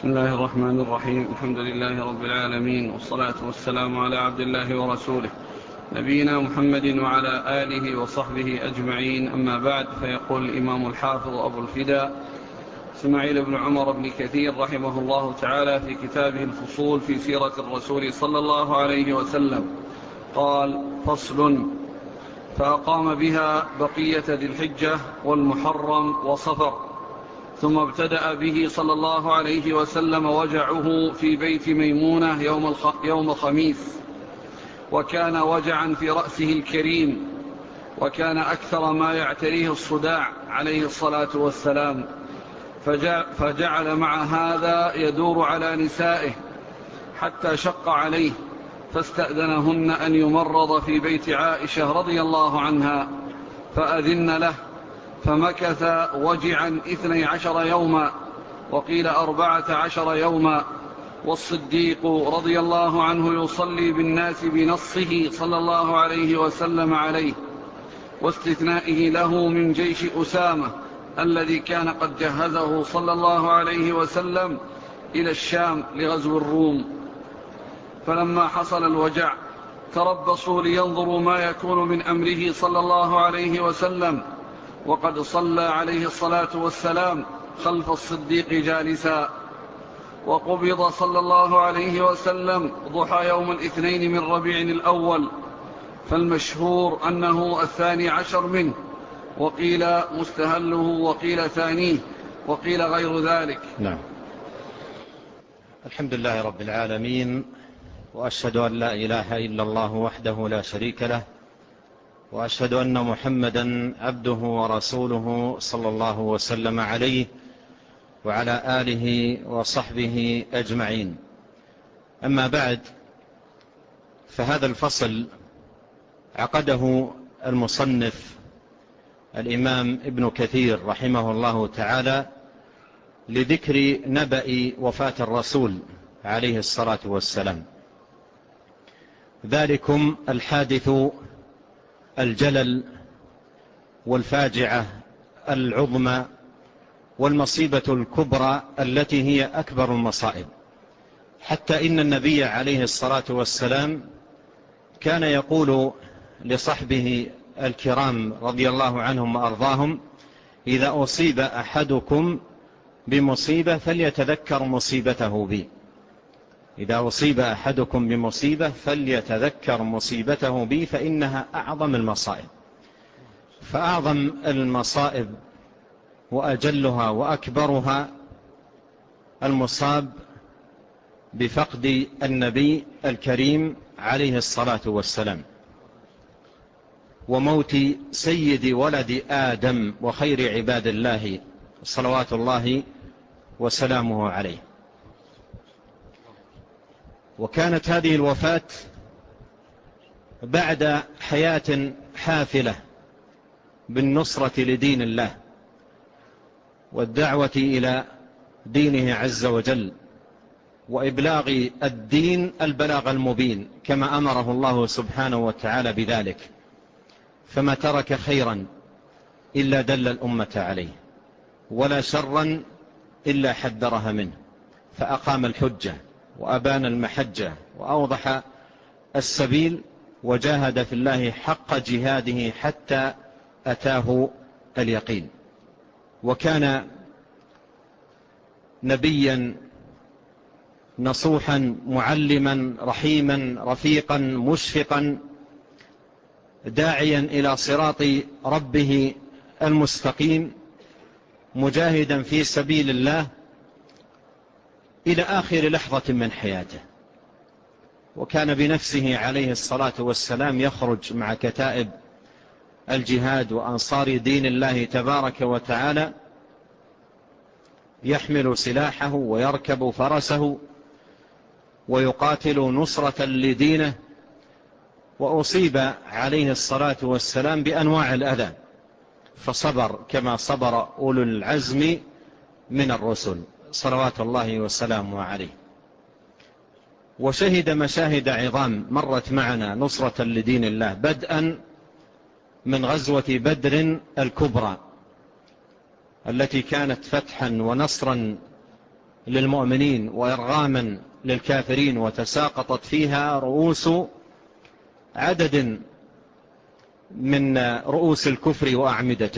بسم الله الرحمن الرحيم. الحمد لله رب العالمين، والصلاة والسلام على عبد الله ورسوله نبينا محمد وعلى آله وصحبه أجمعين. أما بعد، فيقول الإمام الحافظ أبو الفداء إسماعيل بن عمر بن كثير رحمه الله تعالى في كتابه الفصول في سيرة الرسول صلى الله عليه وسلم قال: فصل: فأقام بها بقية ذي الحجة والمحرم وصفر، ثم ابتدأ به صلى الله عليه وسلم وجعه في بيت ميمونة يوم الخميس، وكان وجعا في رأسه الكريم، وكان أكثر ما يعتريه الصداع عليه الصلاة والسلام، فجعل مع هذا يدور على نسائه حتى شق عليه، فاستأذنهن أن يمرض في بيت عائشة رضي الله عنها، فأذن له، فمكث وجعا 12 يوما، وقيل 14 يوما. والصديق رضي الله عنه يصلي بالناس بنصه صلى الله عليه وسلم عليه، واستثنائه له من جيش أسامة الذي كان قد جهزه صلى الله عليه وسلم إلى الشام لغزو الروم. فلما حصل الوجع تربصوا لينظروا ما يكون من أمره صلى الله عليه وسلم، وقد صلى عليه الصلاة والسلام خلف الصديق جالسا. وقبض صلى الله عليه وسلم ضحى يوم الاثنين من ربيع الأول، فالمشهور أنه 12 منه، وقيل مستهله، وقيل ثانيه، وقيل غير ذلك. نعم. الحمد لله رب العالمين، وأشهد أن لا إله إلا الله وحده لا شريك له، وأشهد أن محمدا عبده ورسوله صلى الله وسلم عليه وعلى آله وصحبه أجمعين. أما بعد، فهذا الفصل عقده المصنف الإمام ابن كثير رحمه الله تعالى لذكر نبأ وفاة الرسول عليه الصلاة والسلام، ذلكم الحادث الجلل والفاجعة العظمى والمصيبة الكبرى التي هي أكبر المصائب، حتى إن النبي عليه الصلاة والسلام كان يقول لصحبه الكرام رضي الله عنهم وأرضاهم: إذا أصيب أحدكم بمصيبة فليتذكر مصيبته بي. إذا أصيب أحدكم بمصيبة فليتذكر مصيبته بي، فإنها أعظم المصائب. فأعظم المصائب وأجلها وأكبرها المصاب بفقد النبي الكريم عليه الصلاة والسلام، وموت سيد ولد آدم وخير عباد الله صلوات الله وسلامه عليه. وكانت هذه الوفاة بعد حياة حافلة بالنصرة لدين الله والدعوة إلى دينه عز وجل، وإبلاغ الدين البلاغ المبين كما أمره الله سبحانه وتعالى بذلك، فما ترك خيرا إلا دل الأمة عليه، ولا شرا إلا حذرها منه، فأقام الحجة وأبان المحجة وأوضح السبيل، وجاهد في الله حق جهاده حتى أتاه اليقين. وكان نبيا نصوحا معلما رحيما رفيقا مشفقا، داعيا إلى صراط ربه المستقيم، مجاهدا في سبيل الله إلى آخر لحظة من حياته. وكان بنفسه عليه الصلاة والسلام يخرج مع كتائب الجهاد وأنصار دين الله تبارك وتعالى، يحمل سلاحه ويركب فرسه ويقاتل نصرة لدينه. وأصيب عليه الصلاة والسلام بأنواع الأذى، فصبر كما صبر أولو العزم من الرسل صلوات الله وسلامه عليه. وشهد مشاهد عظام مرت معنا نصرة لدين الله، بدءا من غزوة بدر الكبرى التي كانت فتحا ونصرا للمؤمنين وإرغاما للكافرين، وتساقطت فيها رؤوس عدد من رؤوس الكفر وأعمدته،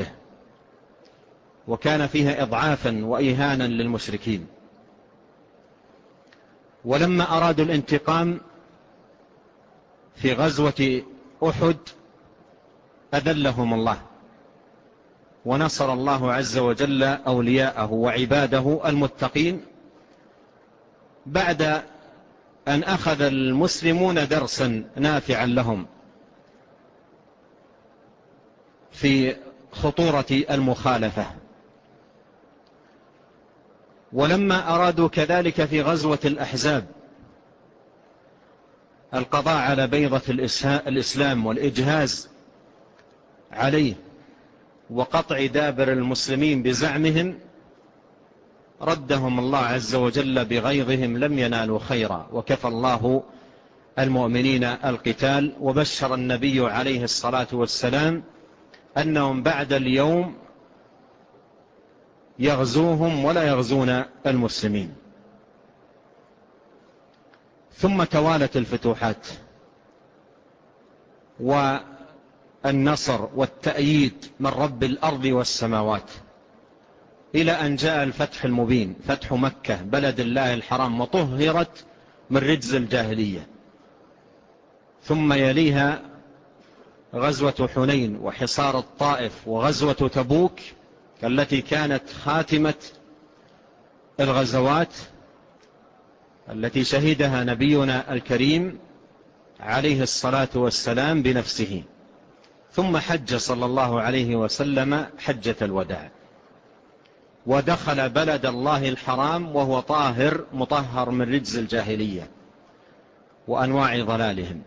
وكان فيها إضعافا وإهانا للمشركين. ولما أرادوا الانتقام في غزوة أحد أذلهم الله، ونصر الله عز وجل أولياءه وعباده المتقين بعد أن أخذ المسلمون درسا نافعا لهم في خطورة المخالفة. ولما أرادوا كذلك في غزوة الأحزاب القضاء على بيضة الإسلام والإجهاز عليه وقطع دابر المسلمين بزعمهم، ردهم الله عز وجل بغيظهم، لم ينالوا خيرا، وكفى الله المؤمنين القتال. وبشر النبي عليه الصلاة والسلام أنهم بعد اليوم يغزوهم ولا يغزون المسلمين. ثم توالت الفتوحات والنصر والتأييد من رب الأرض والسماوات، إلى أن جاء الفتح المبين، فتح مكة بلد الله الحرام، وطهرت من رجز الجاهلية. ثم يليها غزوة حنين وحصار الطائف وغزوة تبوك التي كانت خاتمة الغزوات التي شهدها نبينا الكريم عليه الصلاة والسلام بنفسه. ثم حج صلى الله عليه وسلم حجة الوداع، ودخل بلد الله الحرام وهو طاهر مطهر من رجز الجاهلية وأنواع ضلالهم،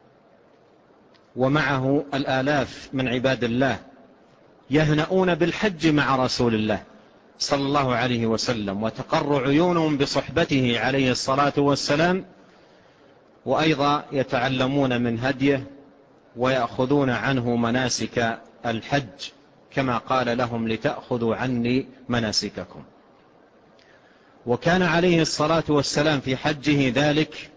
ومعه الآلاف من عباد الله يهنؤون بالحج مع رسول الله صلى الله عليه وسلم، وتقر عيونهم بصحبته عليه الصلاة والسلام، وأيضا يتعلمون من هديه ويأخذون عنه مناسك الحج، كما قال لهم لتأخذوا عني مناسككم. وكان عليه الصلاة والسلام في حجه ذلك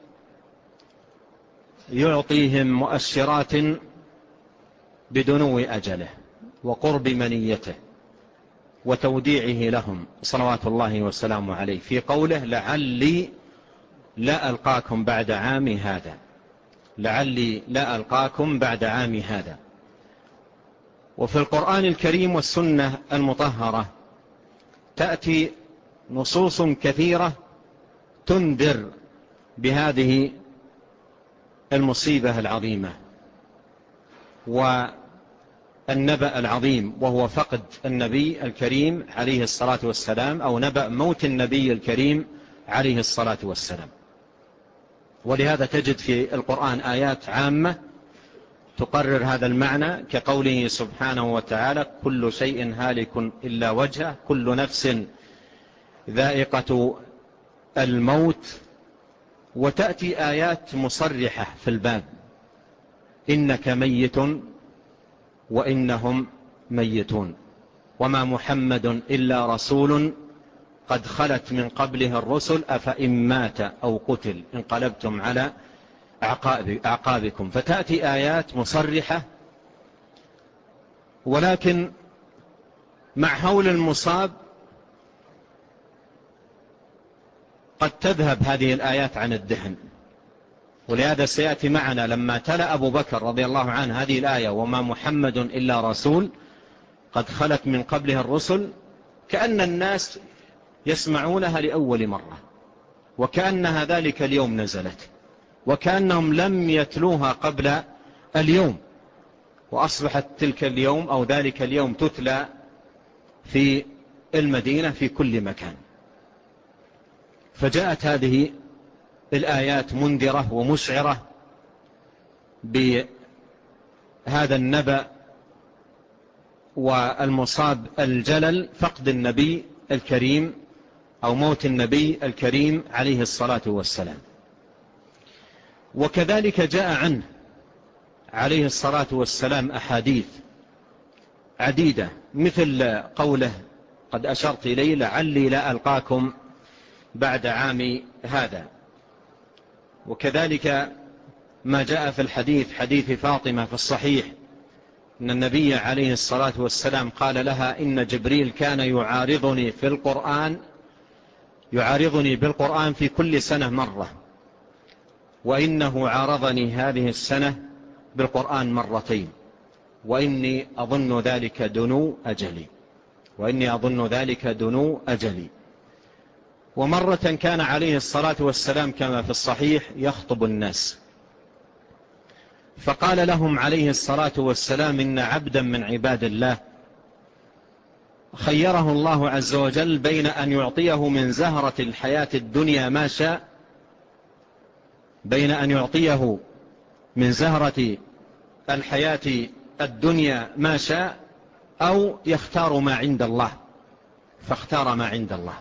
يعطيهم مؤشرات بدنو أجله وقرب منيته وتوديعه لهم صلوات الله وسلامه عليه، في قوله لعلي لا ألقاكم بعد عامي هذا، لعلي لا ألقاكم بعد عامي هذا. وفي القرآن الكريم والسنة المطهرة تأتي نصوص كثيرة تنذر بهذه المصيبة العظيمة والنبأ العظيم، وهو فقد النبي الكريم عليه الصلاة والسلام، أو نبأ موت النبي الكريم عليه الصلاة والسلام. ولهذا تجد في القرآن آيات عامة تقرر هذا المعنى، كقوله سبحانه وتعالى كل شيء هالك إلا وجهه، كل نفس ذائقة الموت. وتأتي آيات مصرحة في الباب، إنك ميت وإنهم ميتون، وما محمد إلا رسول قد خلت من قبله الرسل أفإن مات أو قتل انقلبتم على أعقابكم. فتأتي آيات مصرحة، ولكن مع هول المصاب قد تذهب هذه الآيات عن الذهن. ولهذا سيأتي معنا لما تلا أبو بكر رضي الله عنه هذه الآية وما محمد إلا رسول قد خلت من قبله الرسل، كأن الناس يسمعونها لأول مرة، وكأنها ذلك اليوم نزلت، وكأنهم لم يتلوها قبل اليوم، وأصبحت تلك اليوم أو ذلك اليوم تتلى في المدينة في كل مكان. فجاءت هذه الآيات منذرة ومشعرة بهذا النبأ والمصاب الجلل، فقد النبي الكريم أو موت النبي الكريم عليه الصلاة والسلام. وكذلك جاء عنه عليه الصلاة والسلام أحاديث عديدة، مثل قوله قد أشرت إليه لعلي لا ألقاكم بعد عام هذا. وكذلك ما جاء في الحديث، حديث فاطمة في الصحيح، أن النبي عليه الصلاة والسلام قال لها: إن جبريل كان يعارضني بالقرآن في كل سنة مرة، وإنه عارضني هذه السنة بالقرآن مرتين، وإني أظن ذلك دنو أجلي. ومرة كان عليه الصلاة والسلام كما في الصحيح يخطب الناس، فقال لهم عليه الصلاة والسلام: إن عبدا من عباد الله خيره الله عز وجل بين أن يعطيه من زهرة الحياة الدنيا ما شاء، بين أن يعطيه من زهرة الحياة الدنيا ما شاء، أو يختار ما عند الله، فاختار ما عند الله.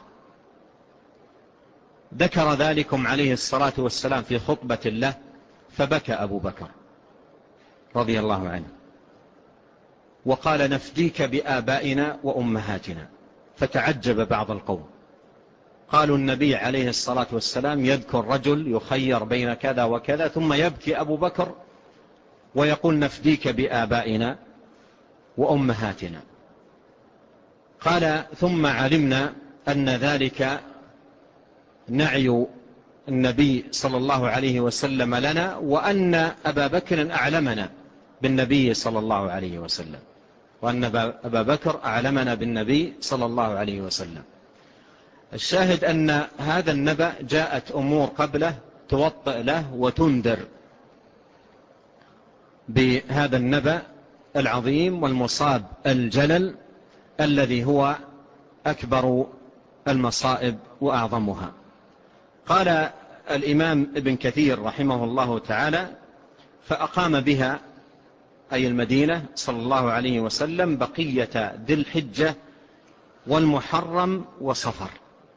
ذكر ذلكم عليه الصلاة والسلام في خطبة له، فبكى أبو بكر رضي الله عنه وقال: نفديك بآبائنا وأمهاتنا. فتعجب بعض القوم، قالوا: النبي عليه الصلاة والسلام يذكر رجل يخير بين كذا وكذا، ثم يبكي أبو بكر ويقول: نفديك بآبائنا وأمهاتنا. قال: ثم علمنا أن ذلك نعي النبي صلى الله عليه وسلم لنا، وأن أبا بكر أعلمنا بالنبي صلى الله عليه وسلم، وأن أبا بكر أعلمنا بالنبي صلى الله عليه وسلم. الشاهد أن هذا النبأ جاءت أمور قبله توطئ له وتنذر بهذا النبأ العظيم والمصاب الجلل الذي هو أكبر المصائب وأعظمها. قال الإمام ابن كثير رحمه الله تعالى: فأقام بها، أي المدينة، صلى الله عليه وسلم بقية ذي الحجة والمحرم وصفر.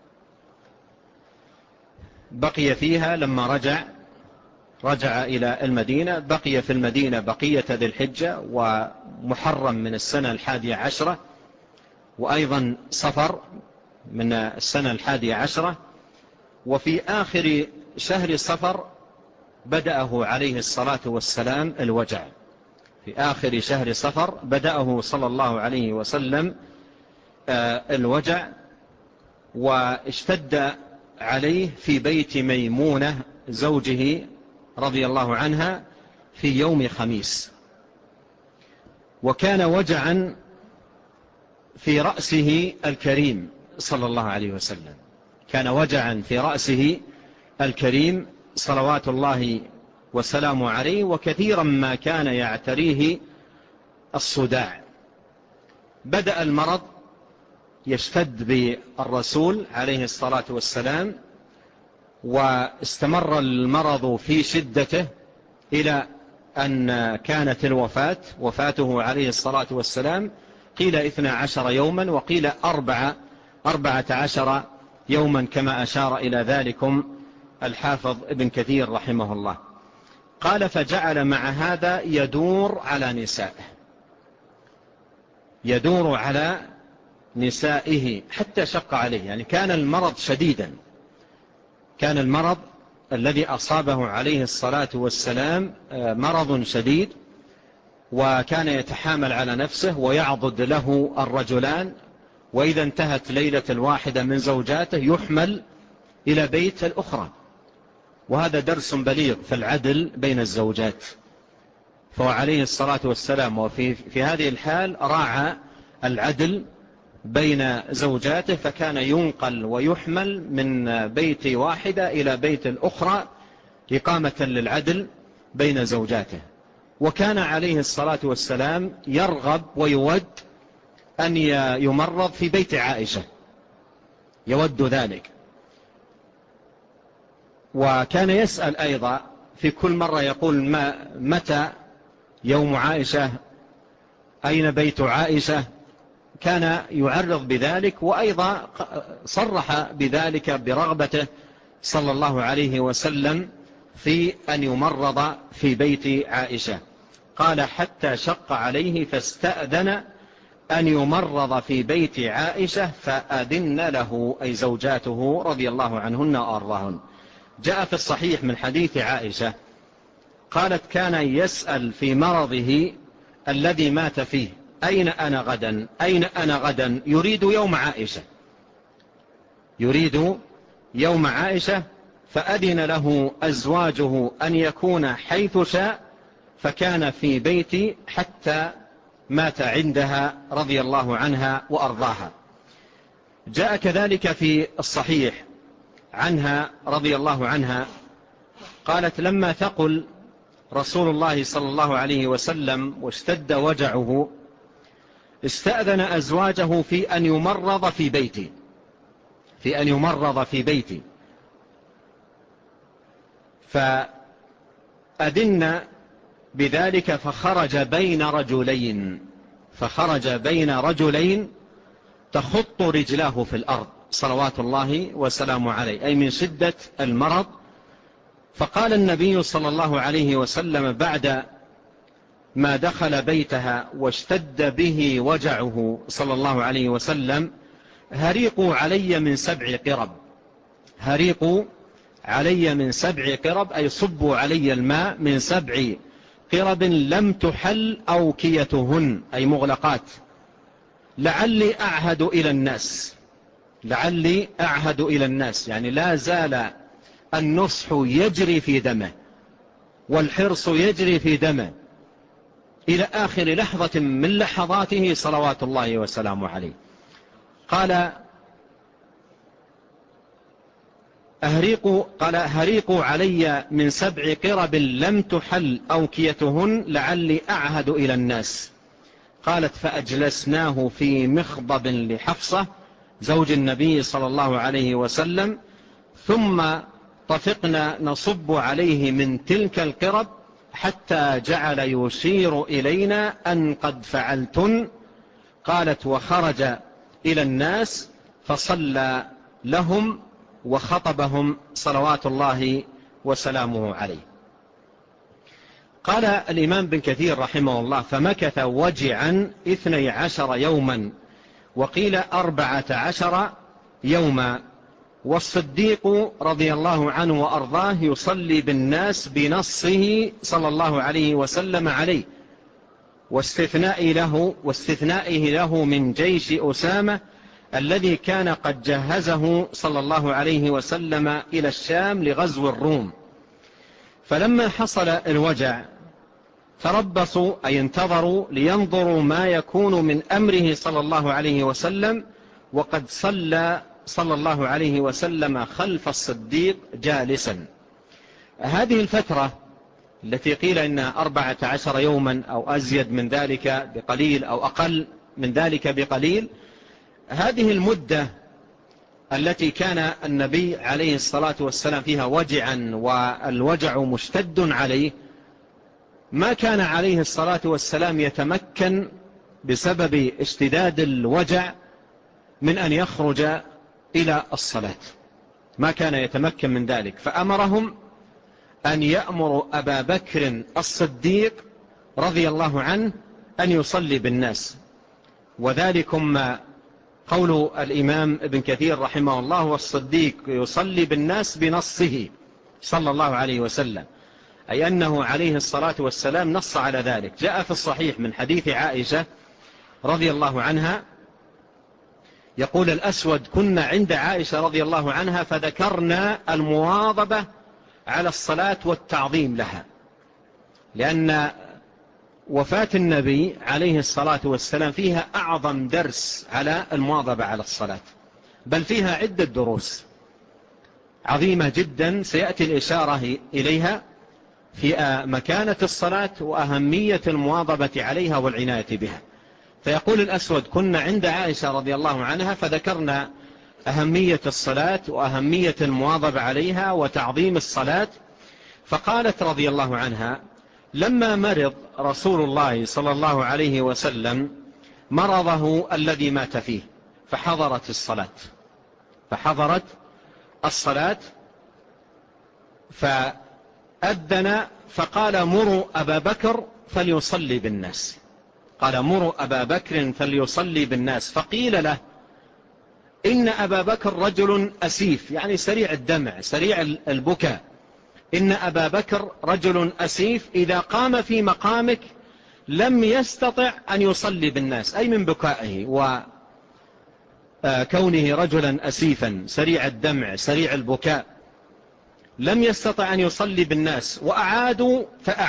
بقي فيها لما رجع إلى المدينة، بقي في المدينة بقية ذي الحجة ومحرم من السنة 11، وأيضا صفر من السنة 11. وفي آخر شهر صفر بدأه عليه الصلاة والسلام الوجع، في آخر شهر صفر بدأه صلى الله عليه وسلم الوجع، واشتد عليه في بيت ميمونة زوجه رضي الله عنها في يوم خميس. وكان وجعا في رأسه الكريم صلى الله عليه وسلم، كان وجعا في رأسه الكريم صلوات الله وسلامه عليه، وكثيرا ما كان يعتريه الصداع. بدأ المرض يشتد بالرسول عليه الصلاة والسلام، واستمر المرض في شدته إلى أن كانت وفاته عليه الصلاة والسلام قيل 12 يوما، وقيل 14 يوما، كما أشار إلى ذلكم الحافظ ابن كثير رحمه الله. قال: فجعل مع هذا يدور على نسائه حتى شق عليه، يعني كان المرض شديدا، كان المرض الذي أصابه عليه الصلاة والسلام مرض شديد، وكان يتحامل على نفسه ويعضد له الرجلان، وإذا انتهت ليلة واحدة من زوجاته يحمل إلى بيت الأخرى. وهذا درس بليغ في العدل بين الزوجات. فهو عليه الصلاة والسلام وفي هذه الحال راعى العدل بين زوجاته، فكان ينقل ويحمل من بيت واحدة إلى بيت الأخرى إقامة للعدل بين زوجاته. وكان عليه الصلاة والسلام يرغب ويود أن يمرض في بيت عائشة، يود ذلك. وكان يسأل أيضا في كل مرة يقول: متى يوم عائشة؟ أين بيت عائشة؟ كان يعرض بذلك، وأيضا صرح بذلك برغبته صلى الله عليه وسلم في أن يمرض في بيت عائشة. قال: حتى شق عليه فاستأذن أن يمرض في بيت عائشة فأذن له، أي زوجاته رضي الله عنهن وأرضاهن. جاء في الصحيح من حديث عائشة قالت: كان يسأل في مرضه الذي مات فيه: أين أنا غدا؟ أين أنا غدا؟ يريد يوم عائشة، يريد يوم عائشة. فأذن له أزواجه أن يكون حيث شاء، فكان في بيتي حتى مات عندها رضي الله عنها وأرضاها. جاء كذلك في الصحيح عنها رضي الله عنها قالت: لما ثقل رسول الله صلى الله عليه وسلم واشتد وجعه استأذن أزواجه في أن يمرض في بيتي، في أن يمرض في بيتي، فأذن بذلك فخرج بين رجلين تخط رجلاه في الأرض صلوات الله وسلامه عليه، أي من شدة المرض. فقال النبي صلى الله عليه وسلم بعد ما دخل بيتها واشتد به وجعه صلى الله عليه وسلم: هريقوا علي من 7 قرب، هريقوا علي من 7 قرب، أي صبوا علي الماء من 7 قرب لم تحل أوكيتهن، أي مغلقات، لعلي أعهد إلى الناس، لعلي أعهد إلى الناس، يعني لا زال النصح يجري في دمه والحرص يجري في دمه إلى آخر لحظة من لحظاته صلوات الله وسلامه عليه. قال: هريقوا علي من 7 قرب لم تحل أوكيتهن لعلي أعهد إلى الناس. قالت: فأجلسناه في مخضب لحفصة زوج النبي صلى الله عليه وسلم، ثم طفقنا نصب عليه من تلك القرب حتى جعل يشير إلينا أن قد فعلتن. قالت: وخرج إلى الناس فصلى لهم وخطبهم صلوات الله وسلامه عليه. قال الإمام بن كثير رحمه الله: فمكث وجعا 12 يوما، وقيل 14 يوما، والصديق رضي الله عنه وأرضاه يصلي بالناس بنصه صلى الله عليه وسلم عليه، واستثنائه له من جيش أسامة الذي كان قد جهزه صلى الله عليه وسلم إلى الشام لغزو الروم. فلما حصل الوجع تربصوا، أي انتظروا لينظروا ما يكون من أمره صلى الله عليه وسلم، وقد صلى صلى الله عليه وسلم خلف الصديق جالسا. هذه الفترة التي قيل إنها 14 يوما أو أزيد من ذلك بقليل أو أقل من ذلك بقليل، هذه المدة التي كان النبي عليه الصلاة والسلام فيها وجعا والوجع مشتد عليه، ما كان عليه الصلاة والسلام يتمكن بسبب اشتداد الوجع من أن يخرج إلى الصلاة، ما كان يتمكن من ذلك. فأمرهم أن يأمروا أبا بكر الصديق رضي الله عنه أن يصلي بالناس. وذلكم قول الإمام ابن كثير رحمه الله: والصديق يصلي بالناس بنصه صلى الله عليه وسلم، أي أنه عليه الصلاة والسلام نص على ذلك. جاء في الصحيح من حديث عائشة رضي الله عنها يقول الأسود: كنا عند عائشة رضي الله عنها فذكرنا المواظبة على الصلاة والتعظيم لها، لأن وفاة النبي عليه الصلاة والسلام فيها أعظم درس على المواظبة على الصلاة، بل فيها عدة دروس عظيمة جدا سيأتي الإشارة إليها في مكانة الصلاة وأهمية المواظبة عليها والعناية بها. فيقول الأسود: كنا عند عائشة رضي الله عنها فذكرنا أهمية الصلاة وأهمية المواظبة عليها وتعظيم الصلاة، فقالت رضي الله عنها: لما مرض رسول الله صلى الله عليه وسلم مرضه الذي مات فيه فحضرت الصلاة فأذن فقال: مروا أبا بكر فليصلي بالناس. قال مروا أبا بكر فليصلي بالناس. فقيل له إن أبا بكر رجل أسيف، يعني سريع الدمع سريع البكاء. إن أبا بكر رجل أسيف إذا قام في مقامك لم يستطع أن يصلي بالناس، أي من بكائه وكونه رجلا أسيفا سريع الدمع سريع البكاء لم يستطع أن يصلي بالناس. وأعادوا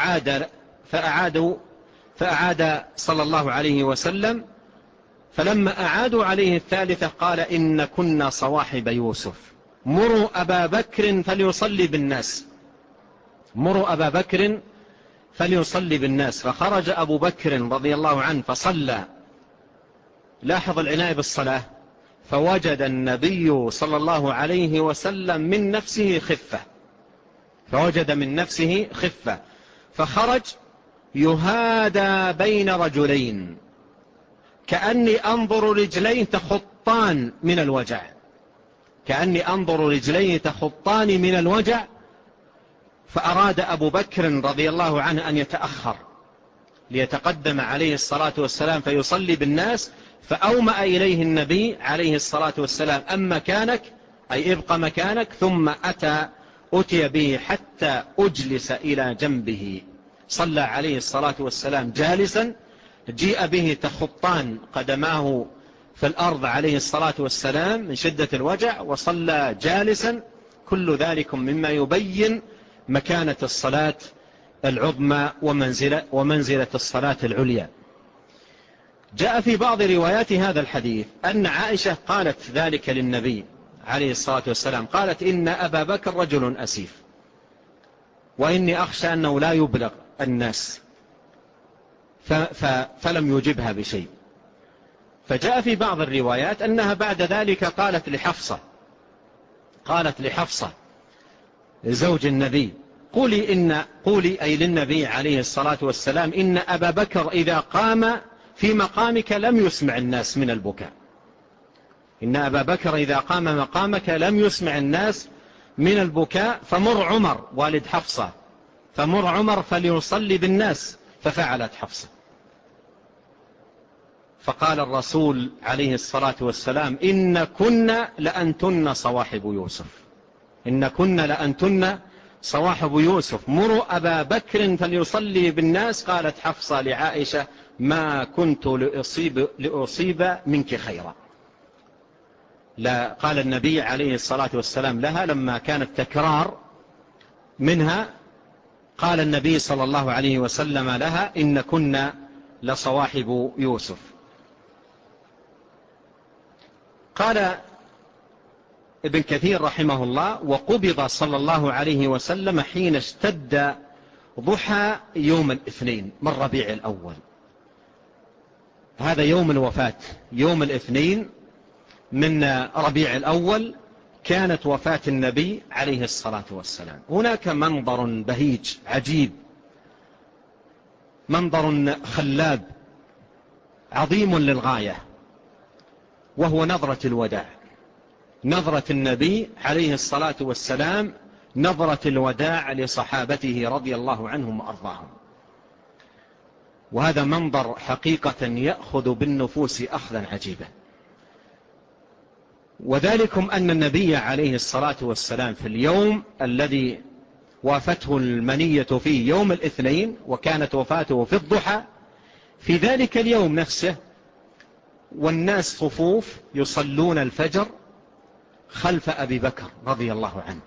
فأعاد صلى الله عليه وسلم. فلما أعادوا عليه الثالثة قال إن كنا صواحب يوسف، مروا أبا بكر فليصلي بالناس، مروا أبا بكر فليصلي بالناس. فخرج أبو بكر رضي الله عنه فصلى. لاحظ العناية بالصلاة. فوجد النبي صلى الله عليه وسلم من نفسه خفة، فوجد من نفسه خفة، فخرج يهادى بين رجلين كأني أنظر رجليه تخطان من الوجع، كأني أنظر رجليه تخطان من الوجع. فأراد أبو بكر رضي الله عنه أن يتأخر ليتقدم عليه الصلاة والسلام فيصلي بالناس، فأومأ إليه النبي عليه الصلاة والسلام أم مكانك، أي ابق مكانك، ثم أتي به حتى أجلس إلى جنبه. صلى عليه الصلاة والسلام جالسا، جيء به تخطان قدماه في الأرض عليه الصلاة والسلام من شدة الوجع، وصلى جالسا. كل ذلك مما يبين مكانة الصلاة العظمى ومنزلة الصلاة العليا. جاء في بعض روايات هذا الحديث أن عائشة قالت ذلك للنبي عليه الصلاة والسلام، قالت إن أبا بكر رجل أسيف وإني أخشى أنه لا يبلغ الناس، فلم يجبها بشيء. فجاء في بعض الروايات أنها بعد ذلك قالت لحفصة زوج النبي قولي أي للنبي عليه الصلاة والسلام إن أبا بكر إذا قام في مقامك لم يسمع الناس من البكاء، إن أبا بكر إذا قام مقامك لم يسمع الناس من البكاء، فمر عمر والد حفصة، فمر عمر فليصلي بالناس. ففعلت حفصة. فقال الرسول عليه الصلاة والسلام إن كنا لأنتن صواحب يوسف، إن كنا لأنتن صواحب يوسف، مروا أبا بكر فليصلي بالناس. قالت حفصة لعائشة ما كنت لأصيب منك خيرا. لا قال النبي عليه الصلاة والسلام لها لما كان التكرار منها، قال النبي صلى الله عليه وسلم لها إن كنا لصواحب يوسف. قال ابن كثير رحمه الله وقبض صلى الله عليه وسلم حين اشتد ضحى يوم الاثنين من ربيع الأول. هذا يوم الوفاة، يوم الاثنين من ربيع الأول كانت وفاة النبي عليه الصلاة والسلام. هناك منظر بهيج عجيب، منظر خلاب عظيم للغاية، وهو نظرة الوداع، نظرة النبي عليه الصلاة والسلام، نظرة الوداع لصحابته رضي الله عنهم وأرضاهم. وهذا منظر حقيقة يأخذ بالنفوس أخذا عجيبا. وذلكم أن النبي عليه الصلاة والسلام في اليوم الذي وافته المنية فيه يوم الاثنين، وكانت وفاته في الضحى، في ذلك اليوم نفسه والناس صفوف يصلون الفجر خلف أبي بكر رضي الله عنه،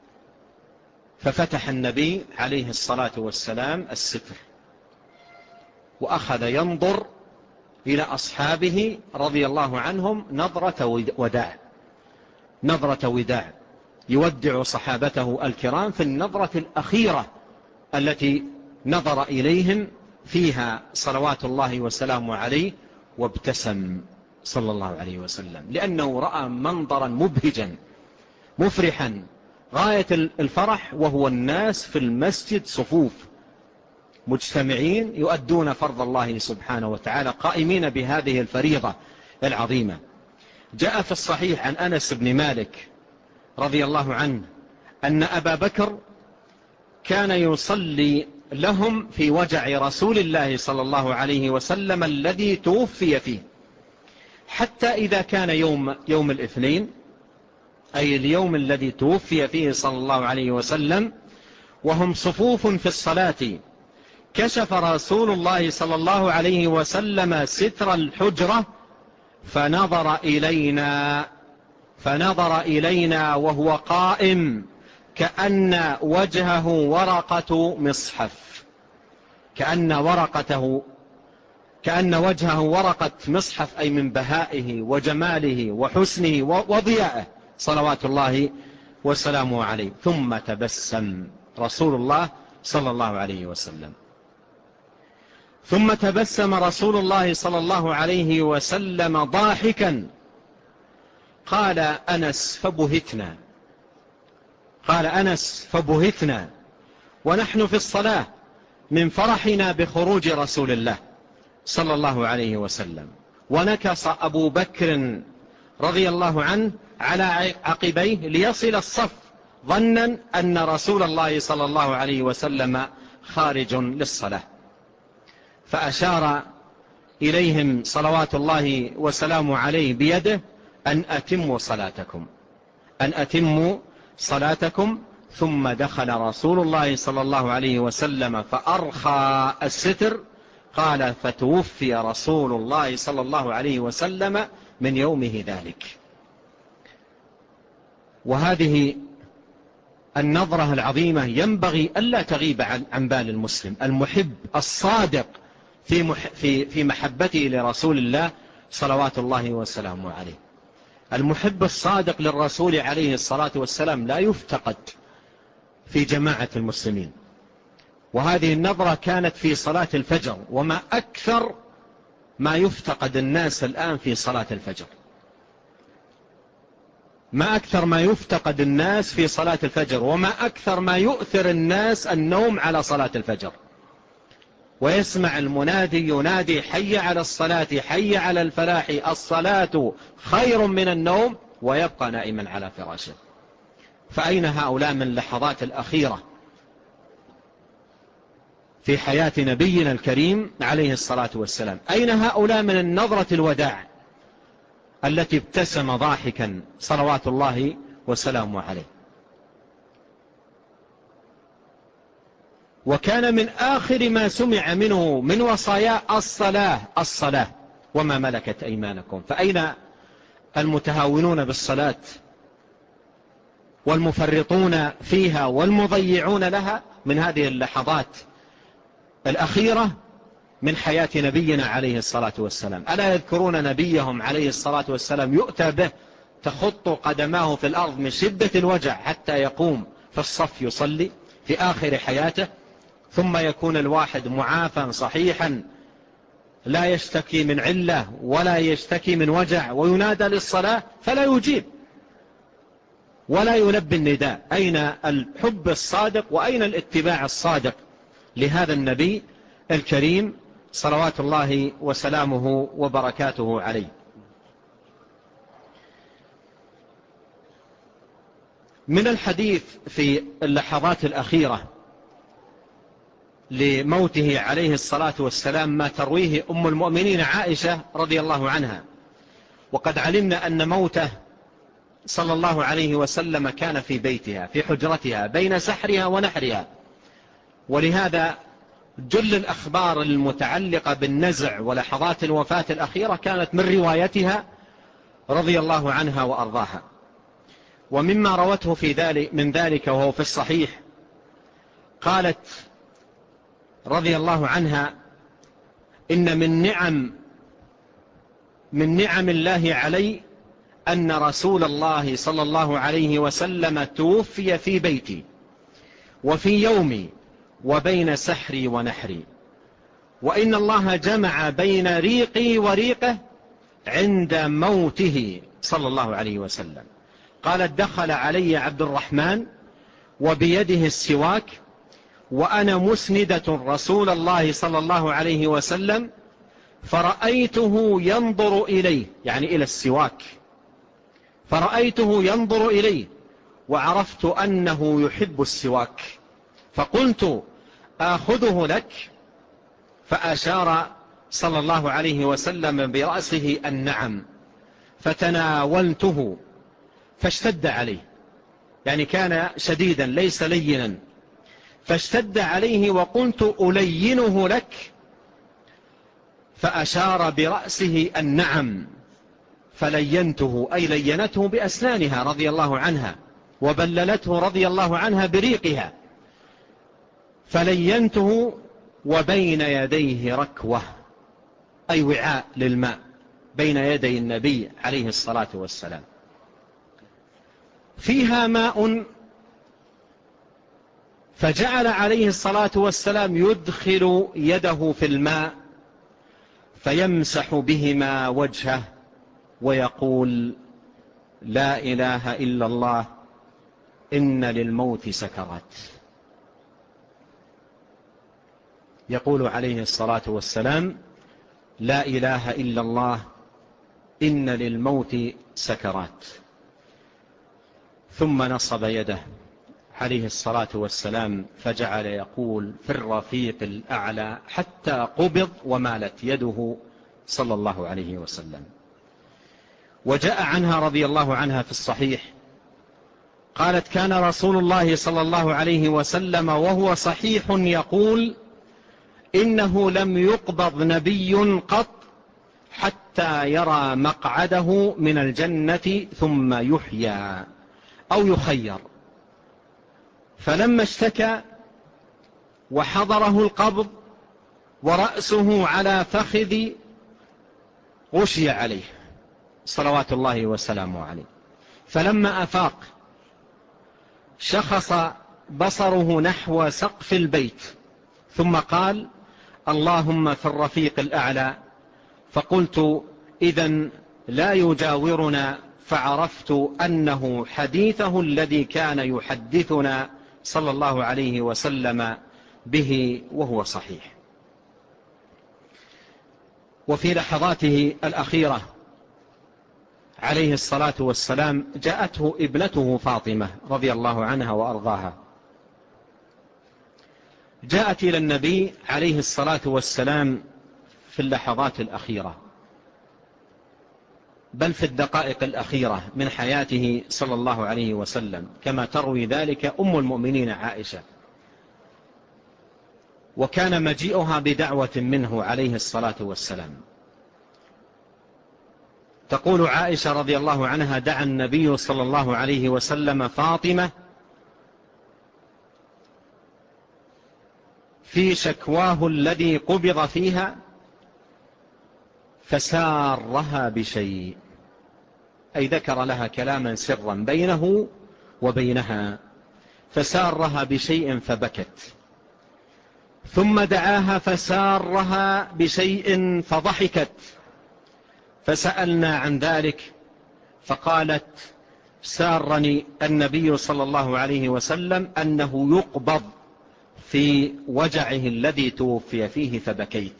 ففتح النبي عليه الصلاة والسلام الستر وأخذ ينظر إلى أصحابه رضي الله عنهم نظرة وداع يودع صحابته الكرام في النظرة الأخيرة التي نظر إليهم فيها صلوات الله وسلامه عليه، وابتسم صلى الله عليه وسلم لأنه رأى منظرا مبهجا مفرحا غاية الفرح، وهو الناس في المسجد صفوف مجتمعين يؤدون فرض الله سبحانه وتعالى، قائمين بهذه الفريضة العظيمة. جاء في الصحيح عن أنس بن مالك رضي الله عنه أن أبا بكر كان يصلي لهم في وجع رسول الله صلى الله عليه وسلم الذي توفي فيه، حتى إذا كان يوم الاثنين، أي اليوم الذي توفي فيه صلى الله عليه وسلم، وهم صفوف في الصلاة، كشف رسول الله صلى الله عليه وسلم ستر الحجرة فنظر إلينا وهو قائم كأن وجهه ورقة مصحف، كأن وجهه ورقة مصحف، أي من بهائه وجماله وحسنه وضيائه صلوات الله وسلامه عليه. ثم تبسم رسول الله صلى الله عليه وسلم، ثم تبسم رسول الله صلى الله عليه وسلم ضاحكا. قال أنس فبهتنا ونحن في الصلاة من فرحنا بخروج رسول الله صلى الله عليه وسلم. ونكص أبو بكر رضي الله عنه على عقبيه ليصل الصف، ظنا أن رسول الله صلى الله عليه وسلم خارج للصلاة، فأشار إليهم صلوات الله وسلامه عليه بيده أن أتموا صلاتكم. ثم دخل رسول الله صلى الله عليه وسلم فأرخى الستر. قال فتوفي رسول الله صلى الله عليه وسلم من يومه ذلك. وهذه النظرة العظيمة ينبغي ألا تغيب عن بال المسلم المحب الصادق في محبته لرسول الله صلوات الله وسلامه عليه. المحب الصادق للرسول عليه الصلاة والسلام لا يفتقد في جماعة المسلمين. وهذه النظرة كانت في صلاة الفجر، وما أكثر ما يفتقد الناس الآن في صلاة الفجر، ما أكثر ما يفتقد الناس في صلاة الفجر، وما أكثر ما يؤثر الناس النوم على صلاة الفجر. ويسمع المنادي ينادي حي على الصلاة حي على الفلاح، الصلاة خير من النوم، ويبقى نائما على فراشه. فأين هؤلاء من اللحظات الأخيرة في حياة نبينا الكريم عليه الصلاة والسلام؟ أين هؤلاء من النظرة الوداع التي ابتسم ضاحكا صلوات الله وسلامه عليه؟ وكان من آخر ما سمع منه من وصايا الصلاة وما ملكت أيمانكم. فأين المتهاونون بالصلاة والمفرطون فيها والمضيعون لها من هذه اللحظات الأخيرة من حياة نبينا عليه الصلاة والسلام؟ ألا يذكرون نبيهم عليه الصلاة والسلام يؤتى به تخط قدماه في الأرض من شدة الوجع حتى يقوم في الصف يصلي في آخر حياته، ثم يكون الواحد معافى صحيحا لا يشتكي من علة ولا يشتكي من وجع، وينادى للصلاة فلا يجيب ولا يلبي النداء. أين الحب الصادق وأين الاتباع الصادق لهذا النبي الكريم صلوات الله وسلامه وبركاته عليه؟ من الحديث في اللحظات الأخيرة لموته عليه الصلاة والسلام ما ترويه أم المؤمنين عائشة رضي الله عنها. وقد علمنا أن موته صلى الله عليه وسلم كان في بيتها في حجرتها بين سحرها ونحرها، ولهذا جل الأخبار المتعلقة بالنزع ولحظات الوفاة الأخيرة كانت من روايتها رضي الله عنها وأرضاها. ومما روته من ذلك وهو في الصحيح، قالت رضي الله عنها إن من نعم الله علي أن رسول الله صلى الله عليه وسلم توفي في بيتي وفي يومي وبين سحري ونحري، وإن الله جمع بين ريقي وريقه عند موته صلى الله عليه وسلم. قالت دخل علي عبد الرحمن وبيده السواك وأنا مسندة رسول الله صلى الله عليه وسلم، فرأيته ينظر إليه، يعني إلى السواك، فرأيته ينظر إليه وعرفت أنه يحب السواك، فقلت آخذه لك؟ فأشار صلى الله عليه وسلم برأسه النعم، فتناولته فاشتد عليه، يعني كان شديدا ليس لينا، فاشتد عليه وقلت ألينه لك؟ فأشار برأسه النعم، فلينته، أي لينته بأسنانها رضي الله عنها، وبللته رضي الله عنها بريقها، فلينته وبين يديه ركوة، أي وعاء للماء بين يدي النبي عليه الصلاة والسلام فيها ماء، فجعل عليه الصلاة والسلام يدخل يده في الماء فيمسح بهما وجهه ويقول: لا إله إلا الله، إن للموت سكرات. يقول عليه الصلاة والسلام: لا إله إلا الله، إن للموت سكرات. ثم نصب يده عليه الصلاة والسلام فجعل يقول: في الرفيق الأعلى، حتى قبض ومالت يده صلى الله عليه وسلم. وجاء عنها رضي الله عنها في الصحيح قالت: كان رسول الله صلى الله عليه وسلم وهو صحيح يقول: إنه لم يقبض نبي قط حتى يرى مقعده من الجنة ثم يحيى أو يخير. فلما اشتكى وحضره القبض ورأسه على فخذ غشي عليه صلوات الله وسلامه عليه، فلما أفاق شخص بصره نحو سقف البيت ثم قال: اللهم في الرفيق الأعلى. فقلت: إذن لا يجاورنا، فعرفت أنه حديثه الذي كان يحدثنا صلى الله عليه وسلم به وهو صحيح. وفي لحظاته الأخيرة عليه الصلاة والسلام جاءته ابنته فاطمة رضي الله عنها وأرضاها، جاءت إلى النبي عليه الصلاة والسلام في اللحظات الأخيرة، بل في الدقائق الأخيرة من حياته صلى الله عليه وسلم، كما تروي ذلك أم المؤمنين عائشة. وكان مجيئها بدعوة منه عليه الصلاة والسلام. تقول عائشة رضي الله عنها: دعا النبي صلى الله عليه وسلم فاطمة في شكواه الذي قبض فيها فسارها بشيء، أي ذكر لها كلاما سرا بينه وبينها، فسارها بشيء فبكت، ثم دعاها فسارها بشيء فضحكت، فسألنا عن ذلك فقالت: سارني النبي صلى الله عليه وسلم أنه يقبض في وجعه الذي توفي فيه فبكيت،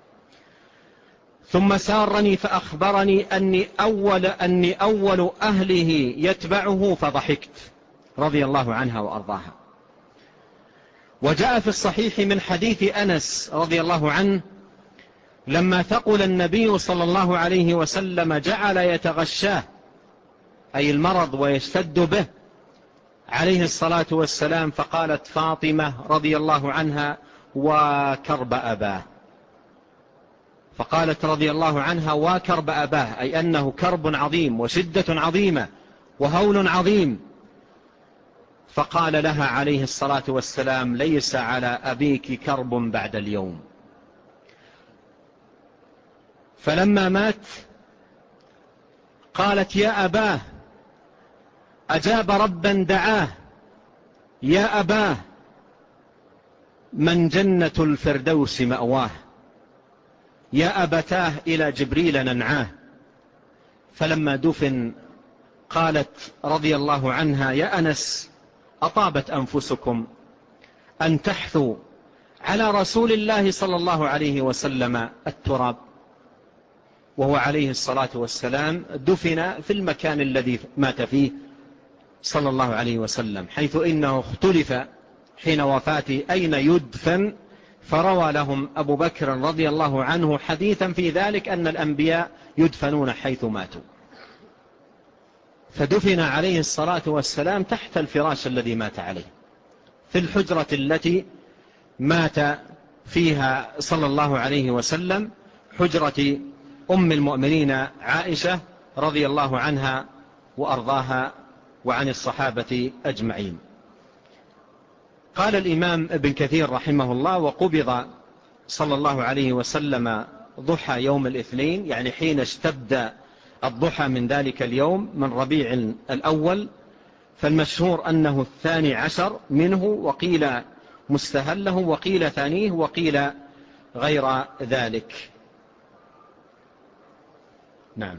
ثم سارني فأخبرني أني أول أهله يتبعه فضحكت، رضي الله عنها وأرضاها. وجاء في الصحيح من حديث أنس رضي الله عنه: لما ثقل النبي صلى الله عليه وسلم جعل يتغشاه، أي المرض، ويشتد به عليه الصلاة والسلام، فقالت فاطمة رضي الله عنها: وكرب أباه. فقالت رضي الله عنها: وكرب أباه، أي أنه كرب عظيم وشدة عظيمة وهول عظيم. فقال لها عليه الصلاة والسلام: ليس على أبيك كرب بعد اليوم. فلما مات قالت: يا أباه، أجاب ربا دعاه، يا أباه، من جنة الفردوس مأواه، يا أبتاه إلى جبريل ننعاه. فلما دفن قالت رضي الله عنها: يا أنس، أطابت أنفسكم أن تحثوا على رسول الله صلى الله عليه وسلم التراب، وهو عليه الصلاة والسلام دفن في المكان الذي مات فيه صلى الله عليه وسلم، حيث إنه اختلف حين وفاته أين يدفن، فروى لهم أبو بكر رضي الله عنه حديثا في ذلك أن الأنبياء يدفنون حيث ماتوا، فدفن عليه الصلاة والسلام تحت الفراش الذي مات عليه، في الحجرة التي مات فيها صلى الله عليه وسلم، حجرة أم المؤمنين عائشة رضي الله عنها وأرضاها وعن الصحابة أجمعين. قال الإمام ابن كثير رحمه الله: وقبض صلى الله عليه وسلم ضحى يوم الاثنين، يعني حين اشتد الضحى من ذلك اليوم من ربيع الأول، فالمشهور أنه 12 منه، وقيل مستهله، وقيل ثانيه، وقيل غير ذلك. نعم.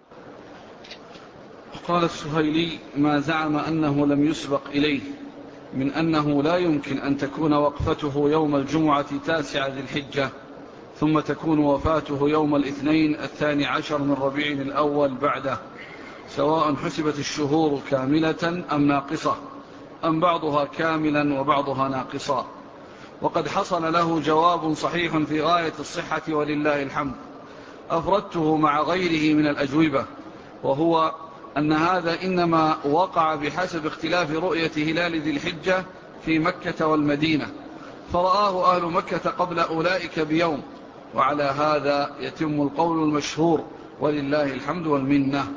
قال السهيلي: ما زعم أنه لم يسبق إليه من أنه لا يمكن أن تكون وقفته يوم الجمعة 9 ذي الحجة ثم تكون وفاته يوم الاثنين 12 من ربيع الأول بعده، سواء حسبت الشهور كاملة أم ناقصة، أم بعضها كاملا وبعضها ناقصا. وقد حصل له جواب صحيح في غاية الصحة ولله الحمد، أفردته مع غيره من الأجوبة، وهو أن هذا إنما وقع بحسب اختلاف رؤية هلال ذي الحجة في مكة والمدينة، فرآه أهل مكة قبل أولئك بيوم، وعلى هذا يتم القول المشهور ولله الحمد والمنة.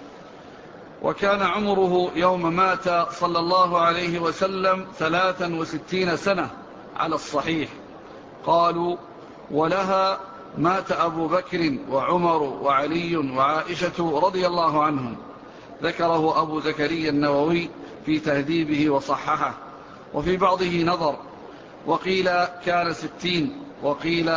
وكان عمره يوم مات صلى الله عليه وسلم 63 سنة على الصحيح. قالوا: ولها مات أبو بكر وعمر وعلي وعائشة رضي الله عنهم. ذكره أبو زكريا النووي في تهذيبه وصححه، وفي بعضه نظر، وقيل كان 60 وقيل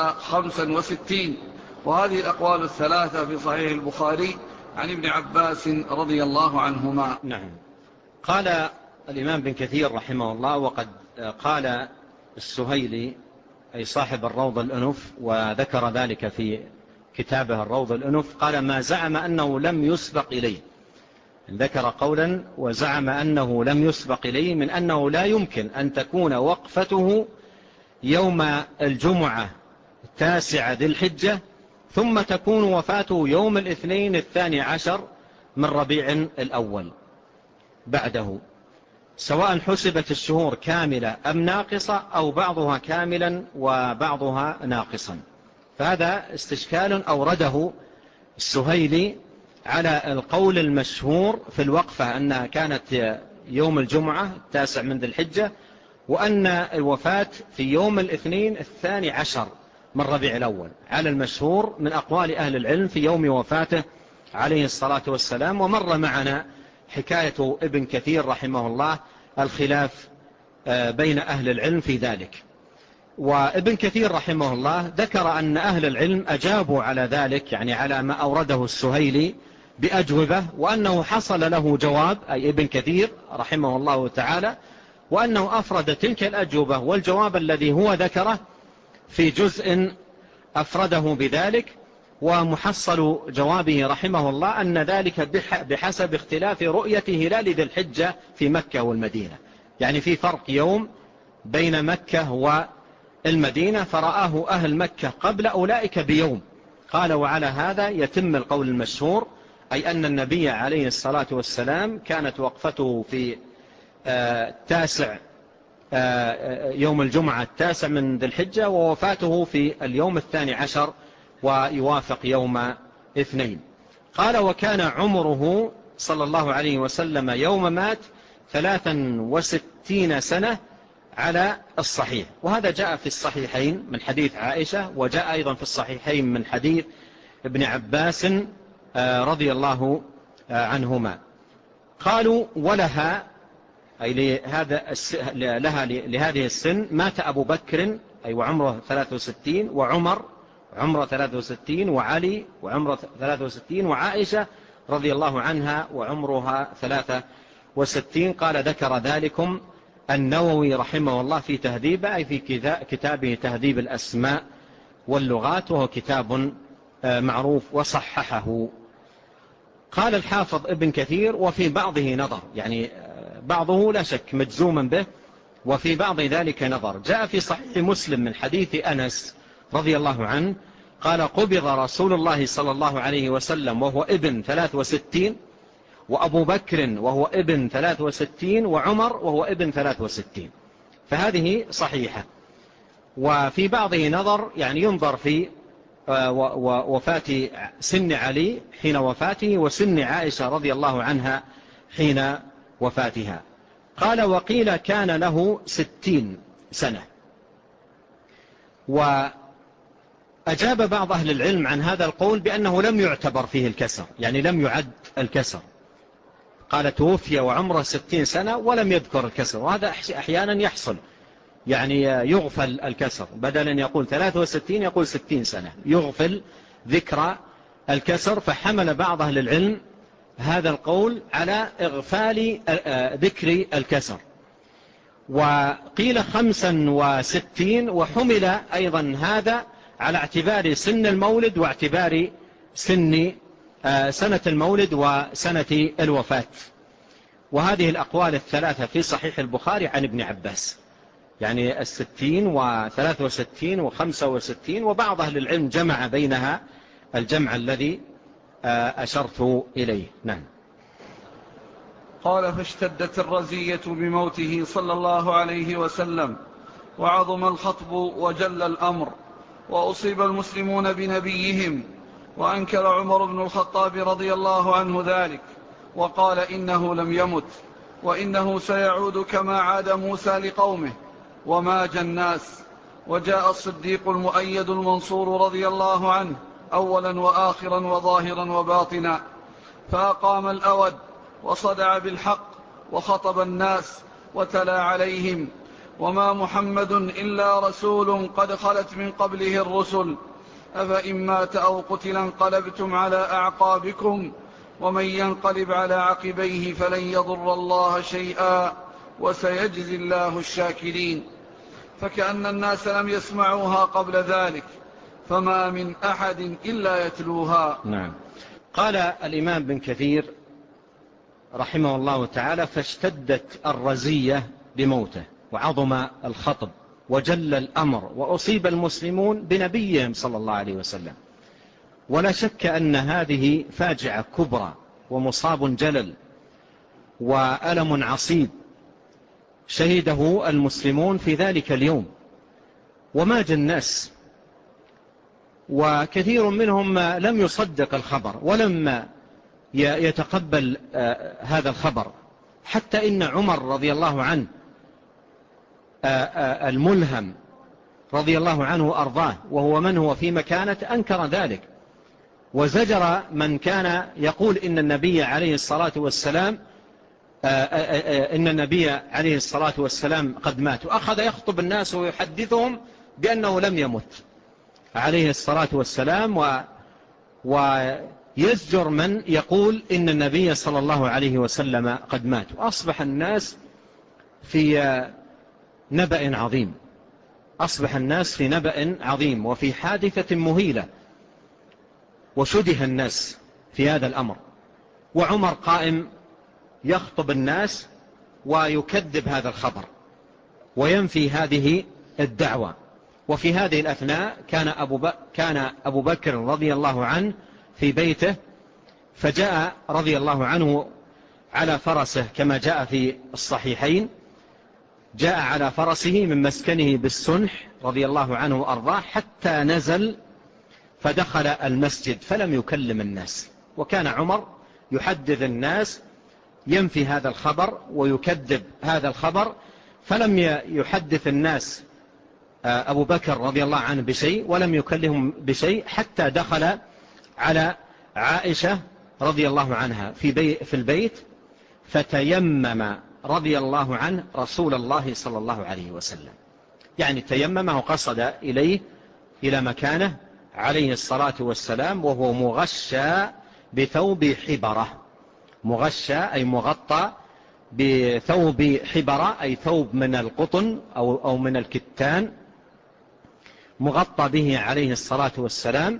65، وهذه الأقوال الثلاثة في صحيح البخاري عن ابن عباس رضي الله عنهما. نعم. قال الإمام بن كثير رحمه الله: وقد قال السهيلي أي صاحب الروض الأنف، وذكر ذلك في كتابه الروض الأنف، قال: ما زعم أنه لم يسبق إليه، ذكر قولا وزعم أنه لم يسبق إليه من أنه لا يمكن أن تكون وقفته يوم الجمعة 9 ذي الحجة ثم تكون وفاته يوم الاثنين 12 من ربيع الأول بعده، سواء حسبت الشهور كاملة أم ناقصة، أو بعضها كاملا وبعضها ناقصا. فهذا استشكال أورده السهيلي على القول المشهور في الوقفة أنها كانت يوم الجمعة 9 من ذي الحجة، وأن الوفاة في يوم الاثنين 12 من ربيع الأول، على المشهور من أقوال أهل العلم في يوم وفاته عليه الصلاة والسلام. ومر معنا حكاية ابن كثير رحمه الله الخلاف بين أهل العلم في ذلك. وابن كثير رحمه الله ذكر أن أهل العلم أجابوا على ذلك، يعني على ما أورده السهيلي بأجوبة، وأنه حصل له جواب، أي ابن كثير رحمه الله تعالى، وأنه أفرد تلك الأجوبة والجواب الذي هو ذكره في جزء أفرده بذلك. ومحصل جوابه رحمه الله أن ذلك بحسب اختلاف رؤية هلال ذي الحجة في مكة والمدينة، يعني في فرق يوم بين مكة والمدينة، فرآه أهل مكة قبل أولئك بيوم. قال: وعلى هذا يتم القول المشهور، أي أن النبي عليه الصلاة والسلام كانت وقفته في 9 يوم الجمعة 9 من ذي الحجة، ووفاته في اليوم 12 ويوافق يوم اثنين. قال: وكان عمره صلى الله عليه وسلم يوم مات 63 سنة على الصحيح، وهذا جاء في الصحيحين من حديث عائشة، وجاء أيضا في الصحيحين من حديث ابن عباس رضي الله عنهما. قالوا: ولها أي لهذه السن مات أبو بكر أي وعمره 63، وعمر عمره 63، وعلي وعمره 63، وعائشة رضي الله عنها وعمرها 63. قال: ذكر ذلكم النووي رحمه الله في تهذيبه، أي في كتابه تهذيب الأسماء واللغات، وهو كتاب معروف، وصححه. قال الحافظ ابن كثير: وفي بعضه نظر، يعني بعضه لا شك مجزوما به، وفي بعض ذلك نظر. جاء في صحيح مسلم من حديث أنس رضي الله عنه قال قبض رسول الله صلى الله عليه وسلم وهو ابن 63، وأبو بكر وهو ابن 63، وعمر وهو ابن 63. فهذه صحيحة. وفي بعضه نظر، يعني ينظر في وفاة سن علي حين وفاته وسن عائشة رضي الله عنها حين وفاتها. قال وقيل كان له 60 سنة. وأجاب بعض أهل العلم عن هذا القول بأنه لم يعتبر فيه الكسر، يعني لم يعد الكسر. قال توفي وعمره 60 سنة ولم يذكر الكسر، وهذا أحيانا يحصل، يعني يغفل الكسر، بدل أن يقول 63 يقول 60 سنة، يغفل ذكر الكسر. فحمل بعض أهل العلم هذا القول على إغفال ذكر الكسر. وقيل 65، وحمل أيضا هذا على اعتبار سن المولد واعتبار سنة المولد وسنة الوفاة. وهذه الأقوال الثلاثة في صحيح البخاري عن ابن عباس، يعني 60 و63 و65، وبعض أهل العلم جمع بينها الجمع الذي أشرت إليه. نعم. قال فاشتدت الرزية بموته صلى الله عليه وسلم، وعظم الخطب وجل الأمر، وأصيب المسلمون بنبيهم، وأنكر عمر بن الخطاب رضي الله عنه ذلك، وقال إنه لم يمت، وإنه سيعود كما عاد موسى لقومه، وماج الناس. وجاء الصديق المؤيد المنصور رضي الله عنه أولا وآخرا وظاهرا وباطنا، فأقام الأود وصدع بالحق وخطب الناس وتلا عليهم: وما محمد إلا رسول قد خلت من قبله الرسل، أفإن مات أو قتل انقلبتم على أعقابكم، ومن ينقلب على عقبيه فلن يضر الله شيئا، وسيجزي الله الشاكرين. فكأن الناس لم يسمعوها قبل ذلك، فما من أحد إلا يتلوها. نعم. قال الإمام بن كثير رحمه الله تعالى: فاشتدت الرزية بموته، وعظم الخطب، وجل الأمر، وأصيب المسلمون بنبيهم صلى الله عليه وسلم. ولا شك أن هذه فاجعة كبرى ومصاب جلل وألم عصيب شهده المسلمون في ذلك اليوم، وماج الناس، وكثير منهم لم يصدق الخبر ولم يتقبل هذا الخبر، حتى إن عمر رضي الله عنه الملهم رضي الله عنه وأرضاه، وهو من هو في مكانة، أنكر ذلك، وزجر من كان يقول إن النبي عليه الصلاة والسلام قد مات، وأخذ يخطب الناس ويحدثهم بأنه لم يمت عليه الصلاة والسلام، ويزجر من يقول إن النبي صلى الله عليه وسلم قد مات. وأصبح الناس في نبأ عظيم، أصبح الناس في نبأ عظيم وفي حادثة مهيلة، وشده الناس في هذا الأمر، وعمر قائم يخطب الناس ويكذب هذا الخبر وينفي هذه الدعوة. وفي هذه الأثناء كان أبو بكر رضي الله عنه في بيته، فجاء رضي الله عنه على فرسه كما جاء في الصحيحين، جاء على فرسه من مسكنه بالسنح رضي الله عنه وأرضاه، حتى نزل فدخل المسجد فلم يكلم الناس. وكان عمر يحدث الناس، ينفي هذا الخبر ويكذب هذا الخبر، فلم يحدث الناس أبو بكر رضي الله عنه بشيء ولم يكلمهم بشيء، حتى دخل على عائشة رضي الله عنها في البيت، فتيمم رضي الله عنه رسول الله صلى الله عليه وسلم، يعني تيممه وقصد إليه إلى مكانه عليه الصلاة والسلام، وهو مغشى بثوب حبرة. مغشى أي مغطى بثوب حبرة، أي ثوب من القطن أو من الكتان، مغطى به عليه الصلاة والسلام.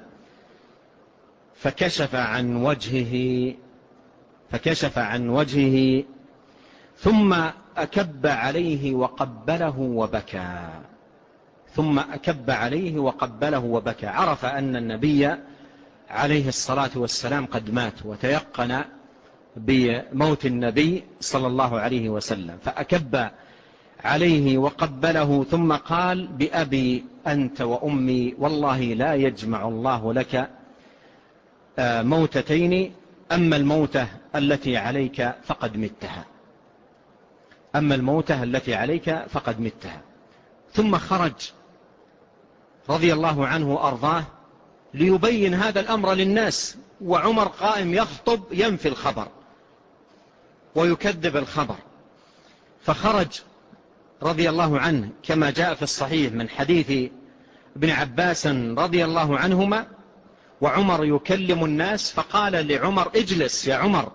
فكشف عن وجهه ثم أكب عليه وقبله وبكى. ثم أكب عليه وقبله وبكى. عرف أن النبي عليه الصلاة والسلام قد مات، وتيقن بموت النبي صلى الله عليه وسلم، فأكب عليه وقبله ثم قال: بأبي أنت وأمي والله لا يجمع الله لك موتتين، أما الموتة التي عليك فقد متها. أما الموتة التي عليك فقد متها. ثم خرج رضي الله عنه وأرضاه ليبين هذا الأمر للناس، وعمر قائم يخطب ينفي الخبر ويكذب الخبر. فخرج رضي الله عنه كما جاء في الصحيح من حديث ابن عباس رضي الله عنهما، وعمر يكلم الناس، فقال لعمر: اجلس يا عمر،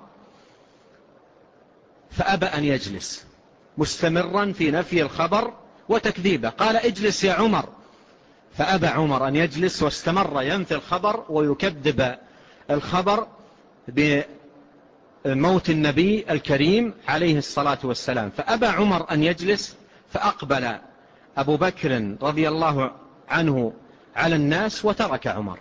فأبى أن يجلس، مستمرا في نفي الخبر وتكذيبه. قال: اجلس يا عمر، فأبى عمر أن يجلس، واستمر ينفي الخبر ويكذب الخبر بموت النبي الكريم عليه الصلاة والسلام. فأبى عمر أن يجلس، فأقبل أبو بكر رضي الله عنه على الناس وترك عمر،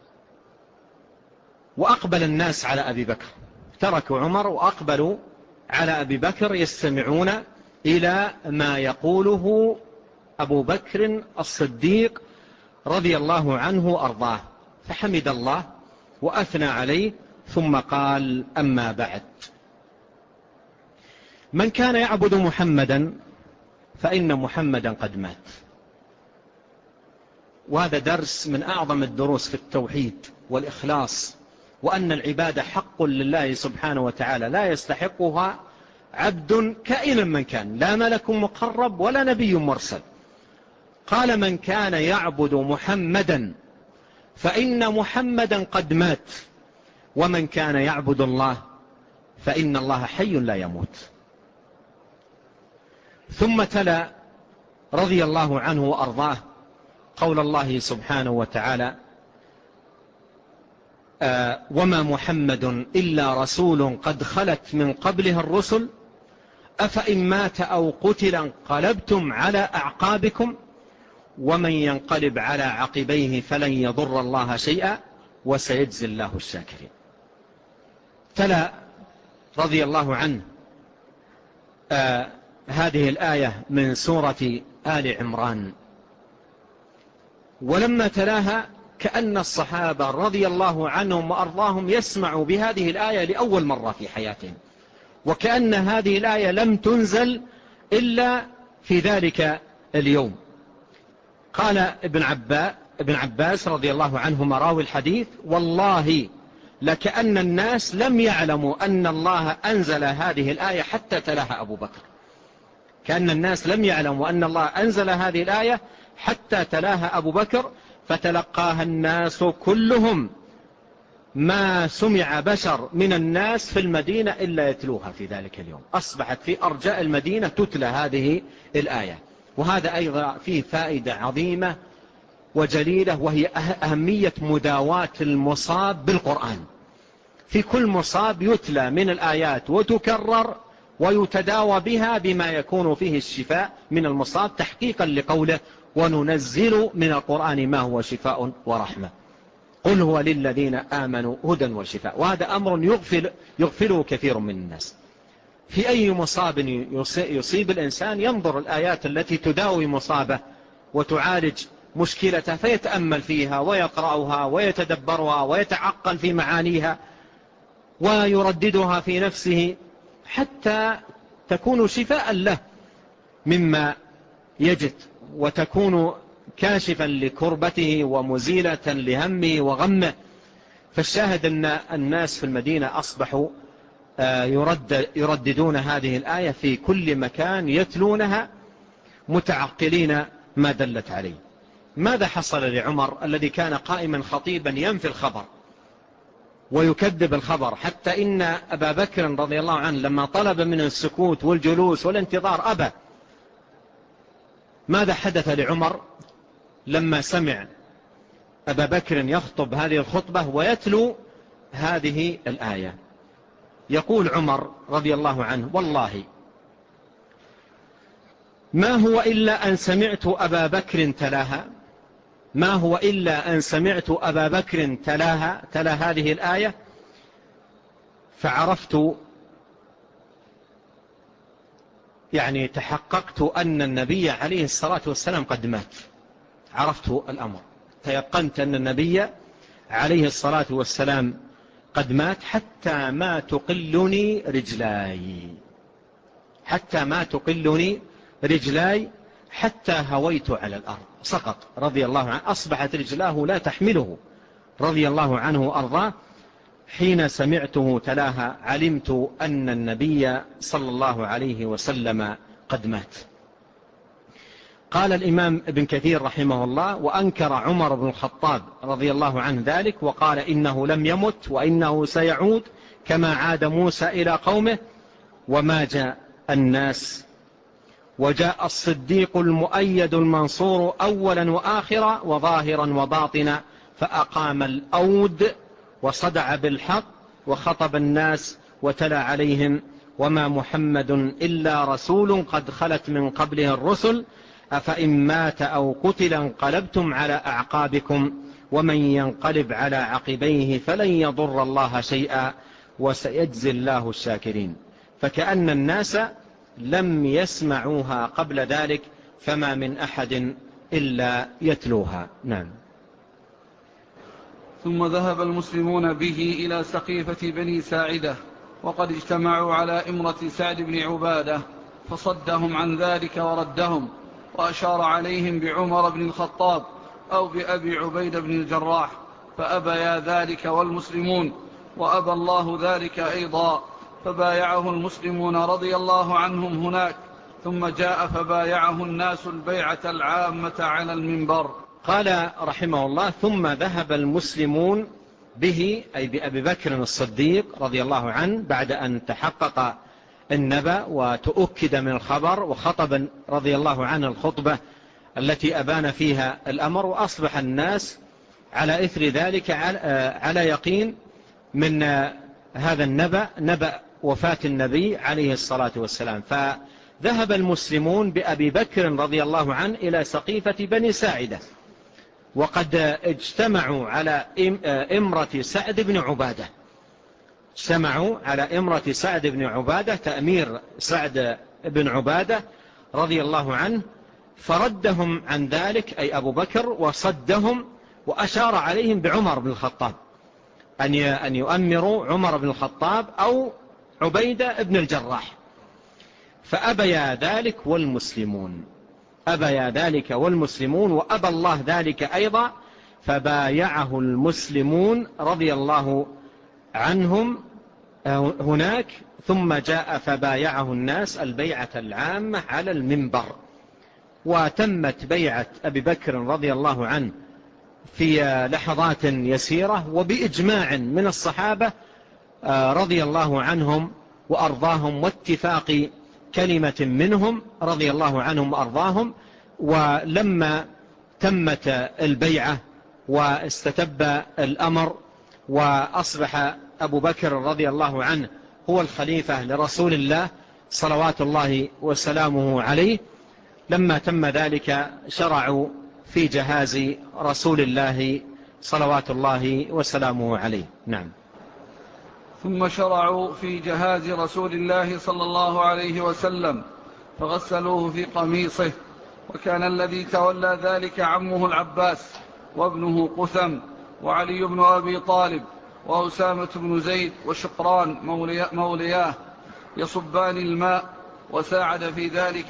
وأقبل الناس على أبي بكر. تركوا عمر وأقبلوا على أبي بكر يستمعون إلى ما يقوله أبو بكر الصديق رضي الله عنه وأرضاه. فحمد الله وأثنى عليه، ثم قال: أما بعد، من كان يعبد محمدا فإن محمدا قد مات. وهذا درس من أعظم الدروس في التوحيد والإخلاص، وأن العبادة حق لله سبحانه وتعالى لا يستحقها عبد كائنا من كان، لا ملك مقرب ولا نبي مرسل. قال: من كان يعبد محمدا فإن محمدا قد مات، ومن كان يعبد الله فإن الله حي لا يموت. ثم تلا رضي الله عنه وأرضاه قول الله سبحانه وتعالى: وما محمد إلا رسول قد خلت من قبله الرسل أفإن مات أو قتل انقلبتم على أعقابكم ومن ينقلب على عقبيه فلن يضر الله شيئا وسيجزي الله الشاكرين. تلا رضي الله عنه هذه الآية من سورة آل عمران، ولما تلاها كأن الصحابة رضي الله عنهم وأرضاهم يسمعوا بهذه الآية لأول مرة في حياتهم، وكأن هذه الآية لم تنزل إلا في ذلك اليوم. قال ابن عباس رضي الله عنهما راوي الحديث: والله لكأن الناس لم يعلموا أن الله أنزل هذه الآية حتى تلاها أبو بكر. كأن الناس لم يعلموا أن الله أنزل هذه الآية حتى تلاها أبو بكر، فتلقاها الناس كلهم، ما سمع بشر من الناس في المدينة إلا يتلوها في ذلك اليوم. أصبحت في أرجاء المدينة تتلى هذه الآية. وهذا أيضا فيه فائدة عظيمة وجليلة، وهي أهمية مداواة المصاب بالقرآن. في كل مصاب يتلى من الآيات وتكرر ويتداوى بها بما يكون فيه الشفاء من المصاب، تحقيقا لقوله: وننزل من القرآن ما هو شفاء ورحمة، قل هو للذين آمنوا هدى وشفاء. وهذا أمر يغفله كثير من الناس. في أي مصاب يصيب الإنسان ينظر الآيات التي تداوي مصابه وتعالج مشكلته، فيتأمل فيها ويقرأها ويتدبرها ويتعقل في معانيها ويرددها في نفسه حتى تكون شفاء له مما يجد، وتكون كاشفا لكربته ومزيلة لهمه وغمه. فالشاهد أن الناس في المدينة أصبحوا يرددون هذه الآية في كل مكان، يتلونها متعقلين ما دلت عليه. ماذا حصل لعمر الذي كان قائما خطيبا ينفي الخبر ويكذب الخبر، حتى إن أبا بكر رضي الله عنه لما طلب منه السكوت والجلوس والانتظار أبى؟ ماذا حدث لعمر لما سمع أبا بكر يخطب هذه الخطبة ويتلو هذه الآية؟ يقول عمر رضي الله عنه: والله ما هو إلا أن سمعت أبا بكر تلاها، ما هو إلا أن سمعت أبا بكر تلا هذه الآية، فعرفت، يعني تحققت أن النبي عليه الصلاة والسلام قد مات. عرفت الأمر، تيقنت أن النبي عليه الصلاة والسلام قد مات، حتى ما تقلني رجلاي، حتى ما تقلني رجلاي، حتى هويت على الأرض. سقط رضي الله عنه، أصبحت رجلاه لا تحمله رضي الله عنه وأرضاه. حين سمعته تلاها علمت أن النبي صلى الله عليه وسلم قد مات. قال الإمام ابن كثير رحمه الله: وأنكر عمر بن الخطاب رضي الله عنه ذلك، وقال إنه لم يمت وإنه سيعود كما عاد موسى إلى قومه. وما جاء الناس، وجاء الصديق المؤيد المنصور أولا وآخرا وظاهرا وباطنا، فأقام الأود وصدع بالحق وخطب الناس وتلا عليهم: وما محمد إلا رسول قد خلت من قبله الرسل، أفإن مات أو قتل انقلبتم على أعقابكم، ومن ينقلب على عقبيه فلن يضر الله شيئا وسيجزي الله الشاكرين. فكأن الناس لم يسمعوها قبل ذلك، فما من أحد إلا يتلوها. نعم. ثم ذهب المسلمون به إلى سقيفة بني ساعدة، وقد اجتمعوا على إمرة سعد بن عبادة، فصدهم عن ذلك وردهم، وأشار عليهم بعمر بن الخطاب أو بأبي عبيد بن الجراح، فأبيا ذلك والمسلمون، وأبى الله ذلك أيضا، فبايعه المسلمون رضي الله عنهم هناك، ثم جاء فبايعه الناس البيعة العامة على المنبر. قال رحمه الله: ثم ذهب المسلمون به، أي بأبي بكر الصديق رضي الله عنه، بعد أن تحقق النبأ وتؤكد من الخبر، وخطب رضي الله عنه الخطبة التي أبان فيها الأمر، وأصبح الناس على إثر ذلك على يقين من هذا النبأ، نبأ وفاة النبي عليه الصلاة والسلام. فذهب المسلمون بأبي بكر رضي الله عنه إلى سقيفة بني ساعدة، وقد اجتمعوا على إمرة سعد بن عبادة، اجتمعوا على إمرة سعد بن عبادة، تأمير سعد بن عبادة رضي الله عنه، فردهم عن ذلك أي أبو بكر، وصدهم، وأشار عليهم بعمر بن الخطاب أن يؤمروا عمر بن الخطاب أو عبيدة بن الجراح، فأبيا ذلك والمسلمون، أبيا ذلك والمسلمون، وأبى الله ذلك أيضا، فبايعه المسلمون رضي الله عنهم هناك، ثم جاء فبايعه الناس البيعة العامة على المنبر. وتمت بيعة أبي بكر رضي الله عنه في لحظات يسيرة، وبإجماع من الصحابة رضي الله عنهم وأرضاهم، واتفاق كلمة منهم رضي الله عنهم وأرضاهم. ولما تمت البيعة واستتب الأمر، وأصبح أبو بكر رضي الله عنه هو الخليفة لرسول الله صلوات الله وسلامه عليه، لما تم ذلك شرعوا في جهاز رسول الله صلوات الله وسلامه عليه. نعم. ثم شرعوا في جهاز رسول الله صلى الله عليه وسلم، فغسلوه في قميصه، وكان الذي تولى ذلك عمه العباس وابنه قثم وعلي بن أبي طالب وأسامة بن زيد وشقران مولياه يصبان الماء، وساعد في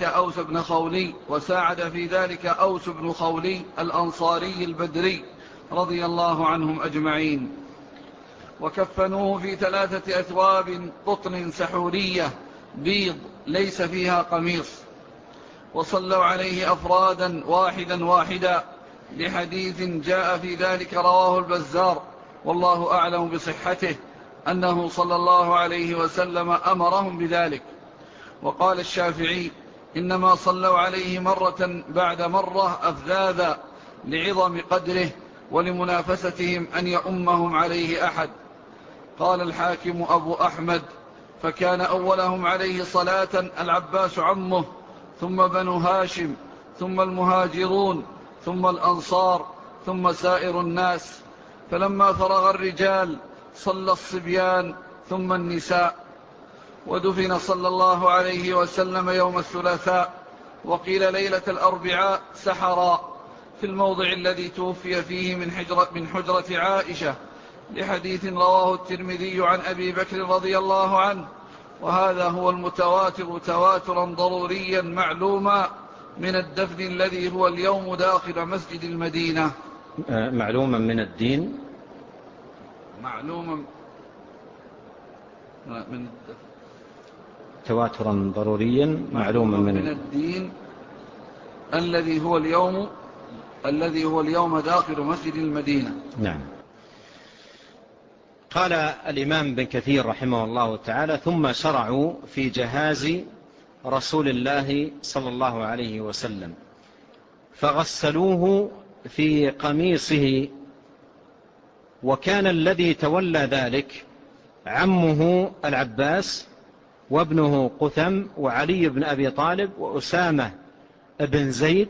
ذلك أوس بن خولي الأنصاري البدري رضي الله عنهم أجمعين. وكفنوه في 3 أثواب قطن سحورية بيض ليس فيها قميص، وصلوا عليه أفرادا واحدا لحديث جاء في ذلك رواه البزار والله أعلم بصحته، أنه صلى الله عليه وسلم أمرهم بذلك. وقال الشافعي: إنما صلوا عليه مرة بعد مرة أفذاذا لعظم قدره ولمنافستهم أن يؤمهم عليه أحد. قال الحاكم أبو أحمد: فكان أولهم عليه صلاة العباس عمه، ثم بنو هاشم، ثم المهاجرون، ثم الأنصار، ثم سائر الناس. فلما فرغ الرجال صلى الصبيان، ثم النساء. ودفن صلى الله عليه وسلم يوم الثلاثاء، وقيل ليلة الأربعاء سحرا، في الموضع الذي توفي فيه من حجرة عائشة، لحديث رواه الترمذي عن أبي بكر رضي الله عنه. وهذا هو المتواتر تواترا ضروريا معلوما من الدفن الذي هو اليوم داخل مسجد المدينة. معلوما من الدين، معلوما من الدفن، تواترا ضروريا معلوما من الدين الذي هو اليوم داخل مسجد المدينة. نعم. قال الإمام بن كثير رحمه الله تعالى: ثم شرعوا في جهاز رسول الله صلى الله عليه وسلم، فغسلوه في قميصه، وكان الذي تولى ذلك عمه العباس، وابنه قثم، وعلي بن أبي طالب، وأسامة بن زيد،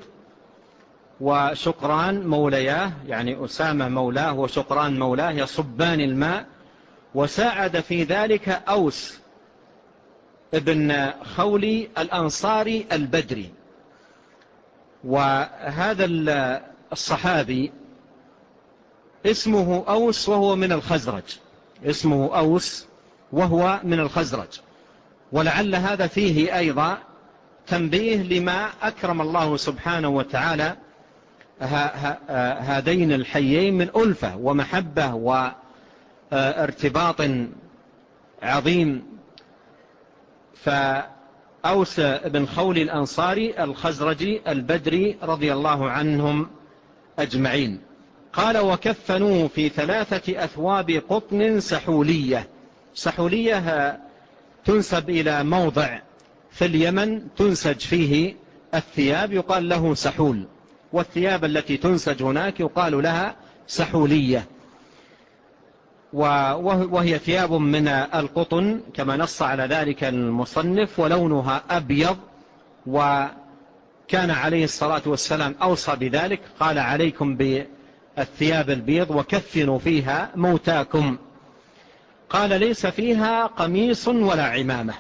وشقران مولياه، يعني أسامة مولاه وشقران مولاه، يصبان الماء. وساعد في ذلك أوس ابن خولي الأنصاري البدري. وهذا الصحابي اسمه أوس وهو من الخزرج، اسمه أوس وهو من الخزرج. ولعل هذا فيه أيضا تنبيه لما أكرم الله سبحانه وتعالى هذين الحيين من ألفة ومحبة وارتباط عظيم. فأوس بن خولي الأنصاري الخزرجي البدري رضي الله عنهم أجمعين. قال: وكفنوه في 3 أثواب قطن سحولية. سحولية تنسب إلى موضع في اليمن تنسج فيه الثياب، يقال له سحول، والثياب التي تنسج هناك يقال لها سحولية. وهي ثياب من القطن كما نص على ذلك المصنف، ولونها أبيض. وكان عليه الصلاة والسلام أوصى بذلك، قال: عليكم بالثياب البيض وكفنوا فيها موتاكم. قال: ليس فيها قميص ولا عمامة،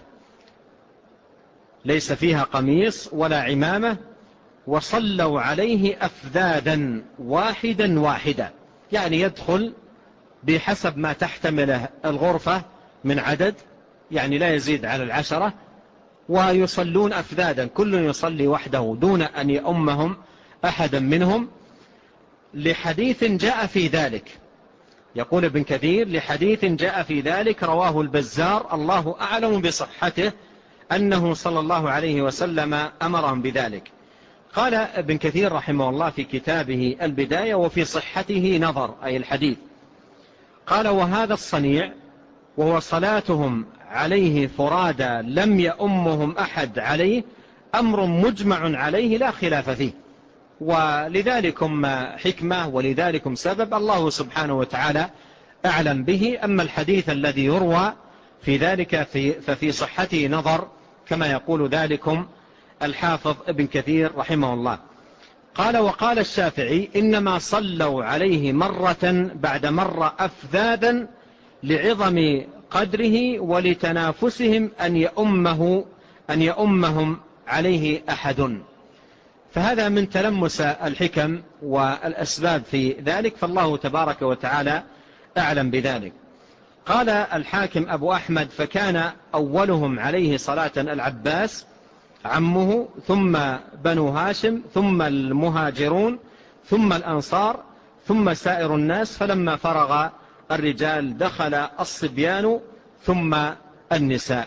ليس فيها قميص ولا عمامة. وصلوا عليه أفذاذا واحدا، يعني يدخل بحسب ما تحتمله الغرفة من عدد، يعني لا يزيد على 10، ويصلون أفذاذا، كل يصلي وحده دون أن يؤمهم أحدا منهم، لحديث جاء في ذلك. يقول ابن كثير: لحديث جاء في ذلك رواه البزار، الله أعلم بصحته، أنه صلى الله عليه وسلم أمرهم بذلك. قال ابن كثير رحمه الله في كتابه البداية: وفي صحته نظر، أي الحديث. قال: وهذا الصنيع وهو صلاتهم عليه فرادى لم يؤمهم أحد عليه أمر مجمع عليه لا خلاف فيه، ولذلكم حكمة ولذلكم سبب الله سبحانه وتعالى أعلم به. أما الحديث الذي يروى في ذلك ففي صحته نظر، كما يقول ذلكم الحافظ ابن كثير رحمه الله. قال: وقال الشافعي: إنما صلوا عليه مرة بعد مرة أفذاذا لعظم قدره ولتنافسهم أن يؤمهم عليه أحد. فهذا من تلمس الحكم والأسباب في ذلك، فالله تبارك وتعالى أعلم بذلك. قال الحاكم أبو أحمد: فكان أولهم عليه صلاة العباس عمه، ثم بنو هاشم، ثم المهاجرون، ثم الأنصار، ثم سائر الناس. فلما فرغ الرجال دخل الصبيان، ثم النساء.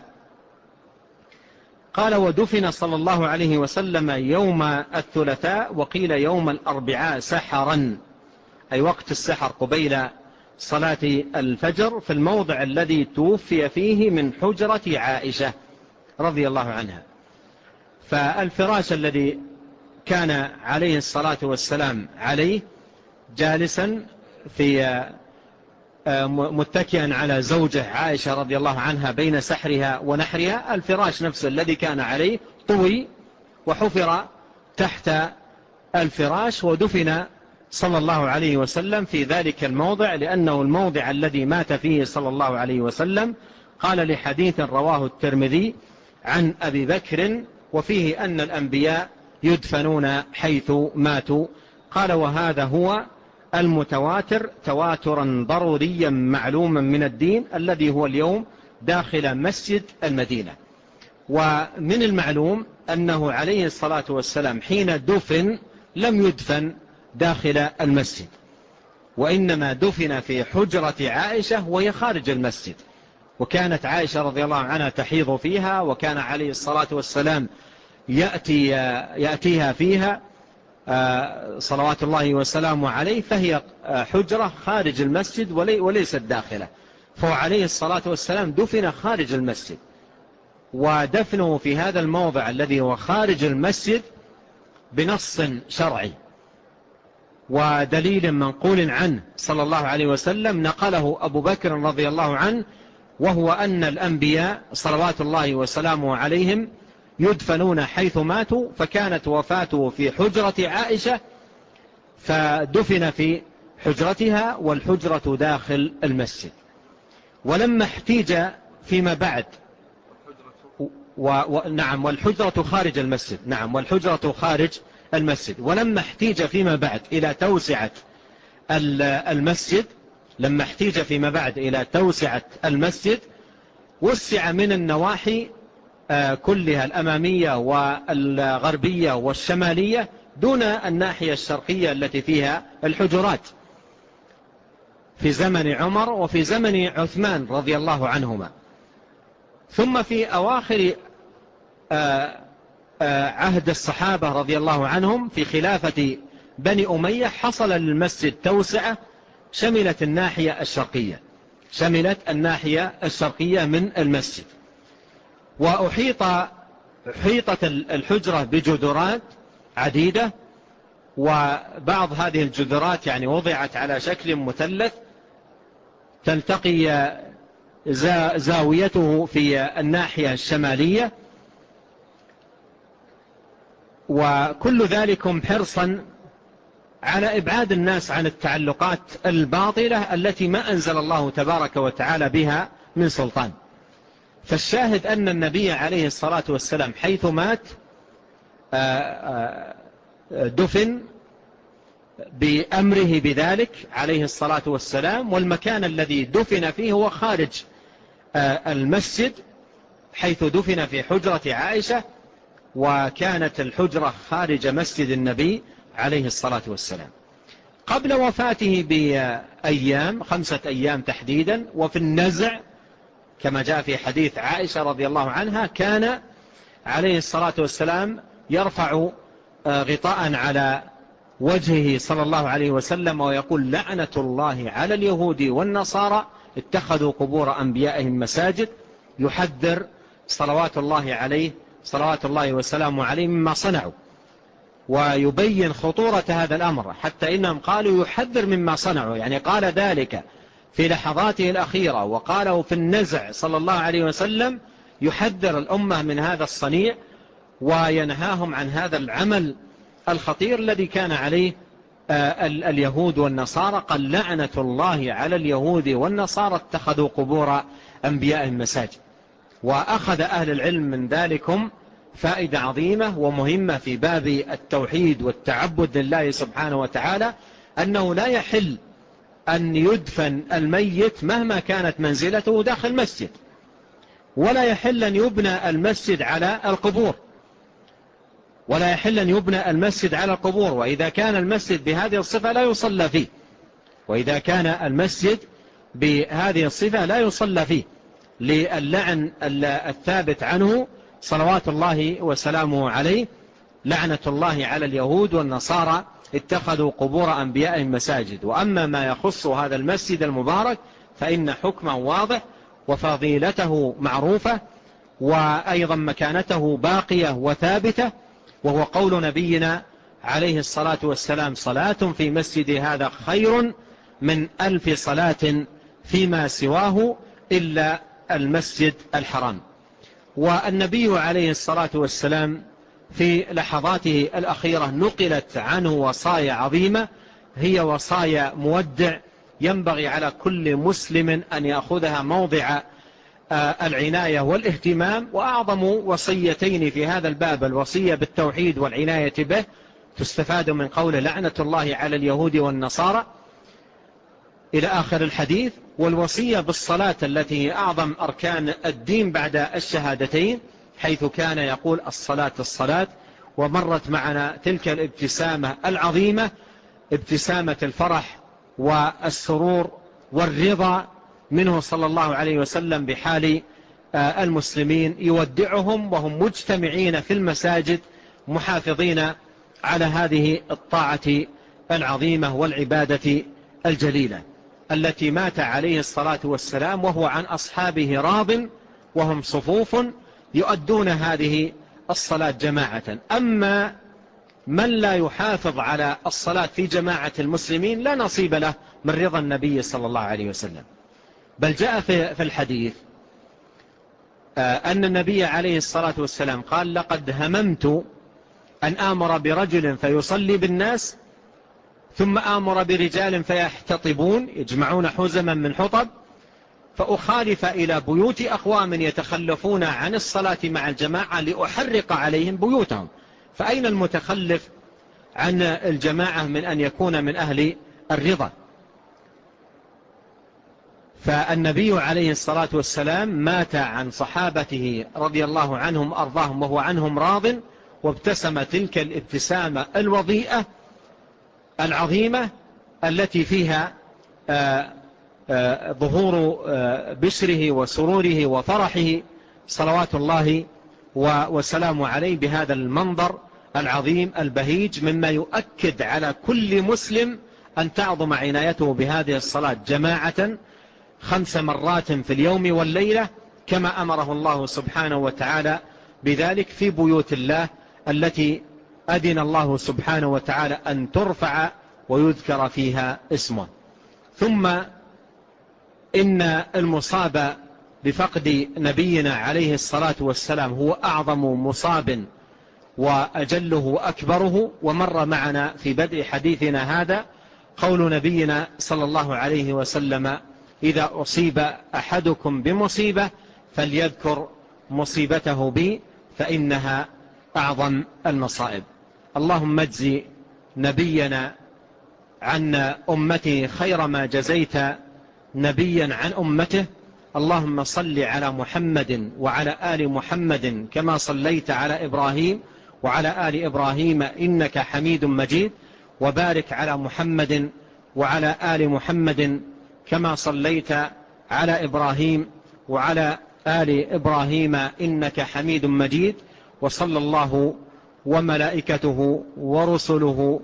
قال: ودفن صلى الله عليه وسلم يوم الثلاثاء، وقيل يوم الأربعاء سحرا، أي وقت السحر قبيل صلاة الفجر، في الموضع الذي توفي فيه من حجرة عائشة رضي الله عنها. فالفراش الذي كان عليه الصلاة والسلام عليه جالسا في متكئا على زوجه عائشة رضي الله عنها بين سحرها ونحرها، الفراش نفسه الذي كان عليه طوي وحفر تحت الفراش، ودفن صلى الله عليه وسلم في ذلك الموضع، لأنه الموضع الذي مات فيه صلى الله عليه وسلم. قال لحديث رواه الترمذي عن أبي بكر وفيه أن الأنبياء يدفنون حيث ماتوا. قال وهذا هو المتواتر تواترا ضروريا معلوما من الدين الذي هو اليوم داخل مسجد المدينة. ومن المعلوم أنه عليه الصلاة والسلام حين دفن لم يدفن داخل المسجد، وإنما دفن في حجرة عائشة وهي خارج المسجد، وكانت عائشة رضي الله عنها تحيض فيها، وكان عليه الصلاة والسلام يأتيها فيها صلوات الله وسلامه عليه، فهي حجرة خارج المسجد وليست داخله، فهو عليه الصلاة والسلام دفن خارج المسجد. ودفنه في هذا الموضع الذي هو خارج المسجد بنص شرعي ودليل منقول عنه صلى الله عليه وسلم نقله أبو بكر رضي الله عنه، وهو أن الأنبياء صلوات الله وسلامه عليهم يدفنون حيث ماتوا، فكانت وفاته في حجرة عائشة فدفن في حجرتها، والحجرة داخل المسجد. ولما احتيج فيما بعد نعم والحجرة خارج المسجد، نعم والحجرة خارج المسجد. ولما احتيج فيما بعد إلى توسعة المسجد، لما احتيج فيما بعد إلى توسعة المسجد وسع من النواحي كلها الأمامية والغربية والشمالية دون الناحية الشرقية التي فيها الحجرات، في زمن عمر وفي زمن عثمان رضي الله عنهما. ثم في أواخر عهد الصحابة رضي الله عنهم في خلافة بني أمية حصل للمسجد توسعة شملت الناحية الشرقية من المسجد، وأحيطت الحجرة بجدرات عديدة، وبعض هذه الجدرات يعني وضعت على شكل مثلث تلتقي زاويته في الناحية الشمالية، وكل ذلكم حرصا على إبعاد الناس عن التعلقات الباطلة التي ما أنزل الله تبارك وتعالى بها من سلطان. فالشاهد أن النبي عليه الصلاة والسلام حيث مات دفن بأمره بذلك عليه الصلاة والسلام، والمكان الذي دفن فيه هو خارج المسجد حيث دفن في حجرة عائشة، وكانت الحجرة خارج مسجد النبي عليه الصلاة والسلام. قبل وفاته بأيام 5 أيام تحديدا، وفي النزع كما جاء في حديث عائشة رضي الله عنها كان عليه الصلاة والسلام يرفع غطاء على وجهه صلى الله عليه وسلم ويقول لعنة الله على اليهود والنصارى اتخذوا قبور أنبيائهم مساجد، يحذر صلوات الله وسلامه عليه مما صنعوا، ويبين خطورة هذا الأمر، حتى إنهم قالوا يحذر مما صنعوا، يعني قال ذلك في لحظاته الأخيرة، وقالوا في النزع صلى الله عليه وسلم يحذر الأمة من هذا الصنيع وينهاهم عن هذا العمل الخطير الذي كان عليه اليهود والنصارى. قال لعنة الله على اليهود والنصارى اتخذوا قبور أنبيائهم مساجد. وأخذ أهل العلم من ذلكم فائدة عظيمة ومهمة في باب التوحيد والتعبد لله سبحانه وتعالى، أنه لا يحل أن يدفن الميت مهما كانت منزلته داخل المسجد، ولا يحل أن يبنى المسجد على القبور، وإذا كان المسجد بهذه الصفة لا يصلى فيه، للعن الثابت عنه صلوات الله وسلامه عليه، لعنة الله على اليهود والنصارى اتخذوا قبور أنبيائهم مساجد. وأما ما يخص هذا المسجد المبارك فإن حكمه واضح وفضيلته معروفة، وأيضا مكانته باقية وثابتة، وهو قول نبينا عليه الصلاة والسلام صلاة في مسجد هذا خير من 1000 صلاة فيما سواه إلا المسجد الحرام. والنبي عليه الصلاة والسلام في لحظاته الأخيرة نقلت عنه وصايا عظيمة هي وصايا مودع ينبغي على كل مسلم أن يأخذها موضع العناية والاهتمام. وأعظم وصيتين في هذا الباب الوصية بالتوحيد والعناية به، تستفاد من قول لعنة الله على اليهود والنصارى إلى آخر الحديث، والوصية بالصلاة التي هي أعظم أركان الدين بعد الشهادتين، حيث كان يقول الصلاة الصلاة. ومرت معنا تلك الابتسامة العظيمة، ابتسامة الفرح والسرور والرضا منه صلى الله عليه وسلم بحال المسلمين، يودعهم وهم مجتمعين في المساجد محافظين على هذه الطاعة العظيمة والعبادة الجليلة التي مات عليه الصلاة والسلام وهو عن أصحابه راض وهم صفوف يؤدون هذه الصلاة جماعة. أما من لا يحافظ على الصلاة في جماعة المسلمين لا نصيب له من رضا النبي صلى الله عليه وسلم. بل جاء في الحديث أن النبي عليه الصلاة والسلام قال لقد هممت أن آمر برجل فيصلي بالناس ثم آمر برجال فيحتطبون يجمعون حزما من حطب فأخالف إلى بيوت أقوام يتخلفون عن الصلاة مع الجماعة لأحرق عليهم بيوتهم. فأين المتخلف عن الجماعة من أن يكون من أهل الرضا؟ فالنبي عليه الصلاة والسلام مات عن صحابته رضي الله عنهم أرضاهم وهو عنهم راض، وابتسم تلك الابتسامة الوضيئة العظيمة التي فيها ظهور بشره وسروره وفرحه صلوات الله وسلام عليه بهذا المنظر العظيم البهيج، مما يؤكد على كل مسلم أن تعظم عنايته بهذه الصلاة جماعة 5 مرات في اليوم والليلة كما أمره الله سبحانه وتعالى بذلك في بيوت الله التي أذن الله سبحانه وتعالى أن ترفع ويذكر فيها اسمه. ثم إن المصاب بفقد نبينا عليه الصلاة والسلام هو أعظم مصاب وأجله وأكبره. ومر معنا في بدء حديثنا هذا قول نبينا صلى الله عليه وسلم إذا أصيب أحدكم بمصيبة فليذكر مصيبته بي فإنها أعظم المصائب. اللهم اجزي نبينا عن أمته خير ما جزيت نبيا عن أمته. اللهم صل على محمد وعلى آل محمد كما صليت على إبراهيم وعلى آل إبراهيم إنك حميد مجيد، وبارك على محمد وعلى آل محمد كما صليت على إبراهيم وعلى آل إبراهيم إنك حميد مجيد. وصلى الله وملائكته ورسله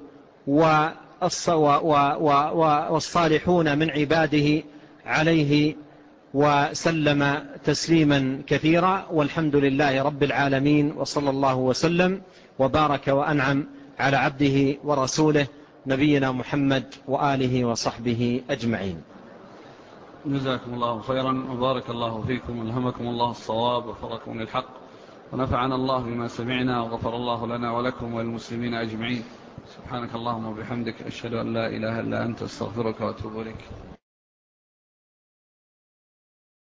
والصالحون من عباده عليه وسلم تسليما كثيرا، والحمد لله رب العالمين، وصلى الله وسلم وبارك وأنعم على عبده ورسوله نبينا محمد وآله وصحبه أجمعين. جزاكم الله خيرا وبارك الله فيكم والهمكم الله الصواب وفركم للحق، ونفعنا الله بما سمعنا وغفر الله لنا ولكم وللمسلمين أجمعين. سبحانك اللهم وبحمدك أشهد أن لا إله إلا أنت استغفرك وأتوب إليك.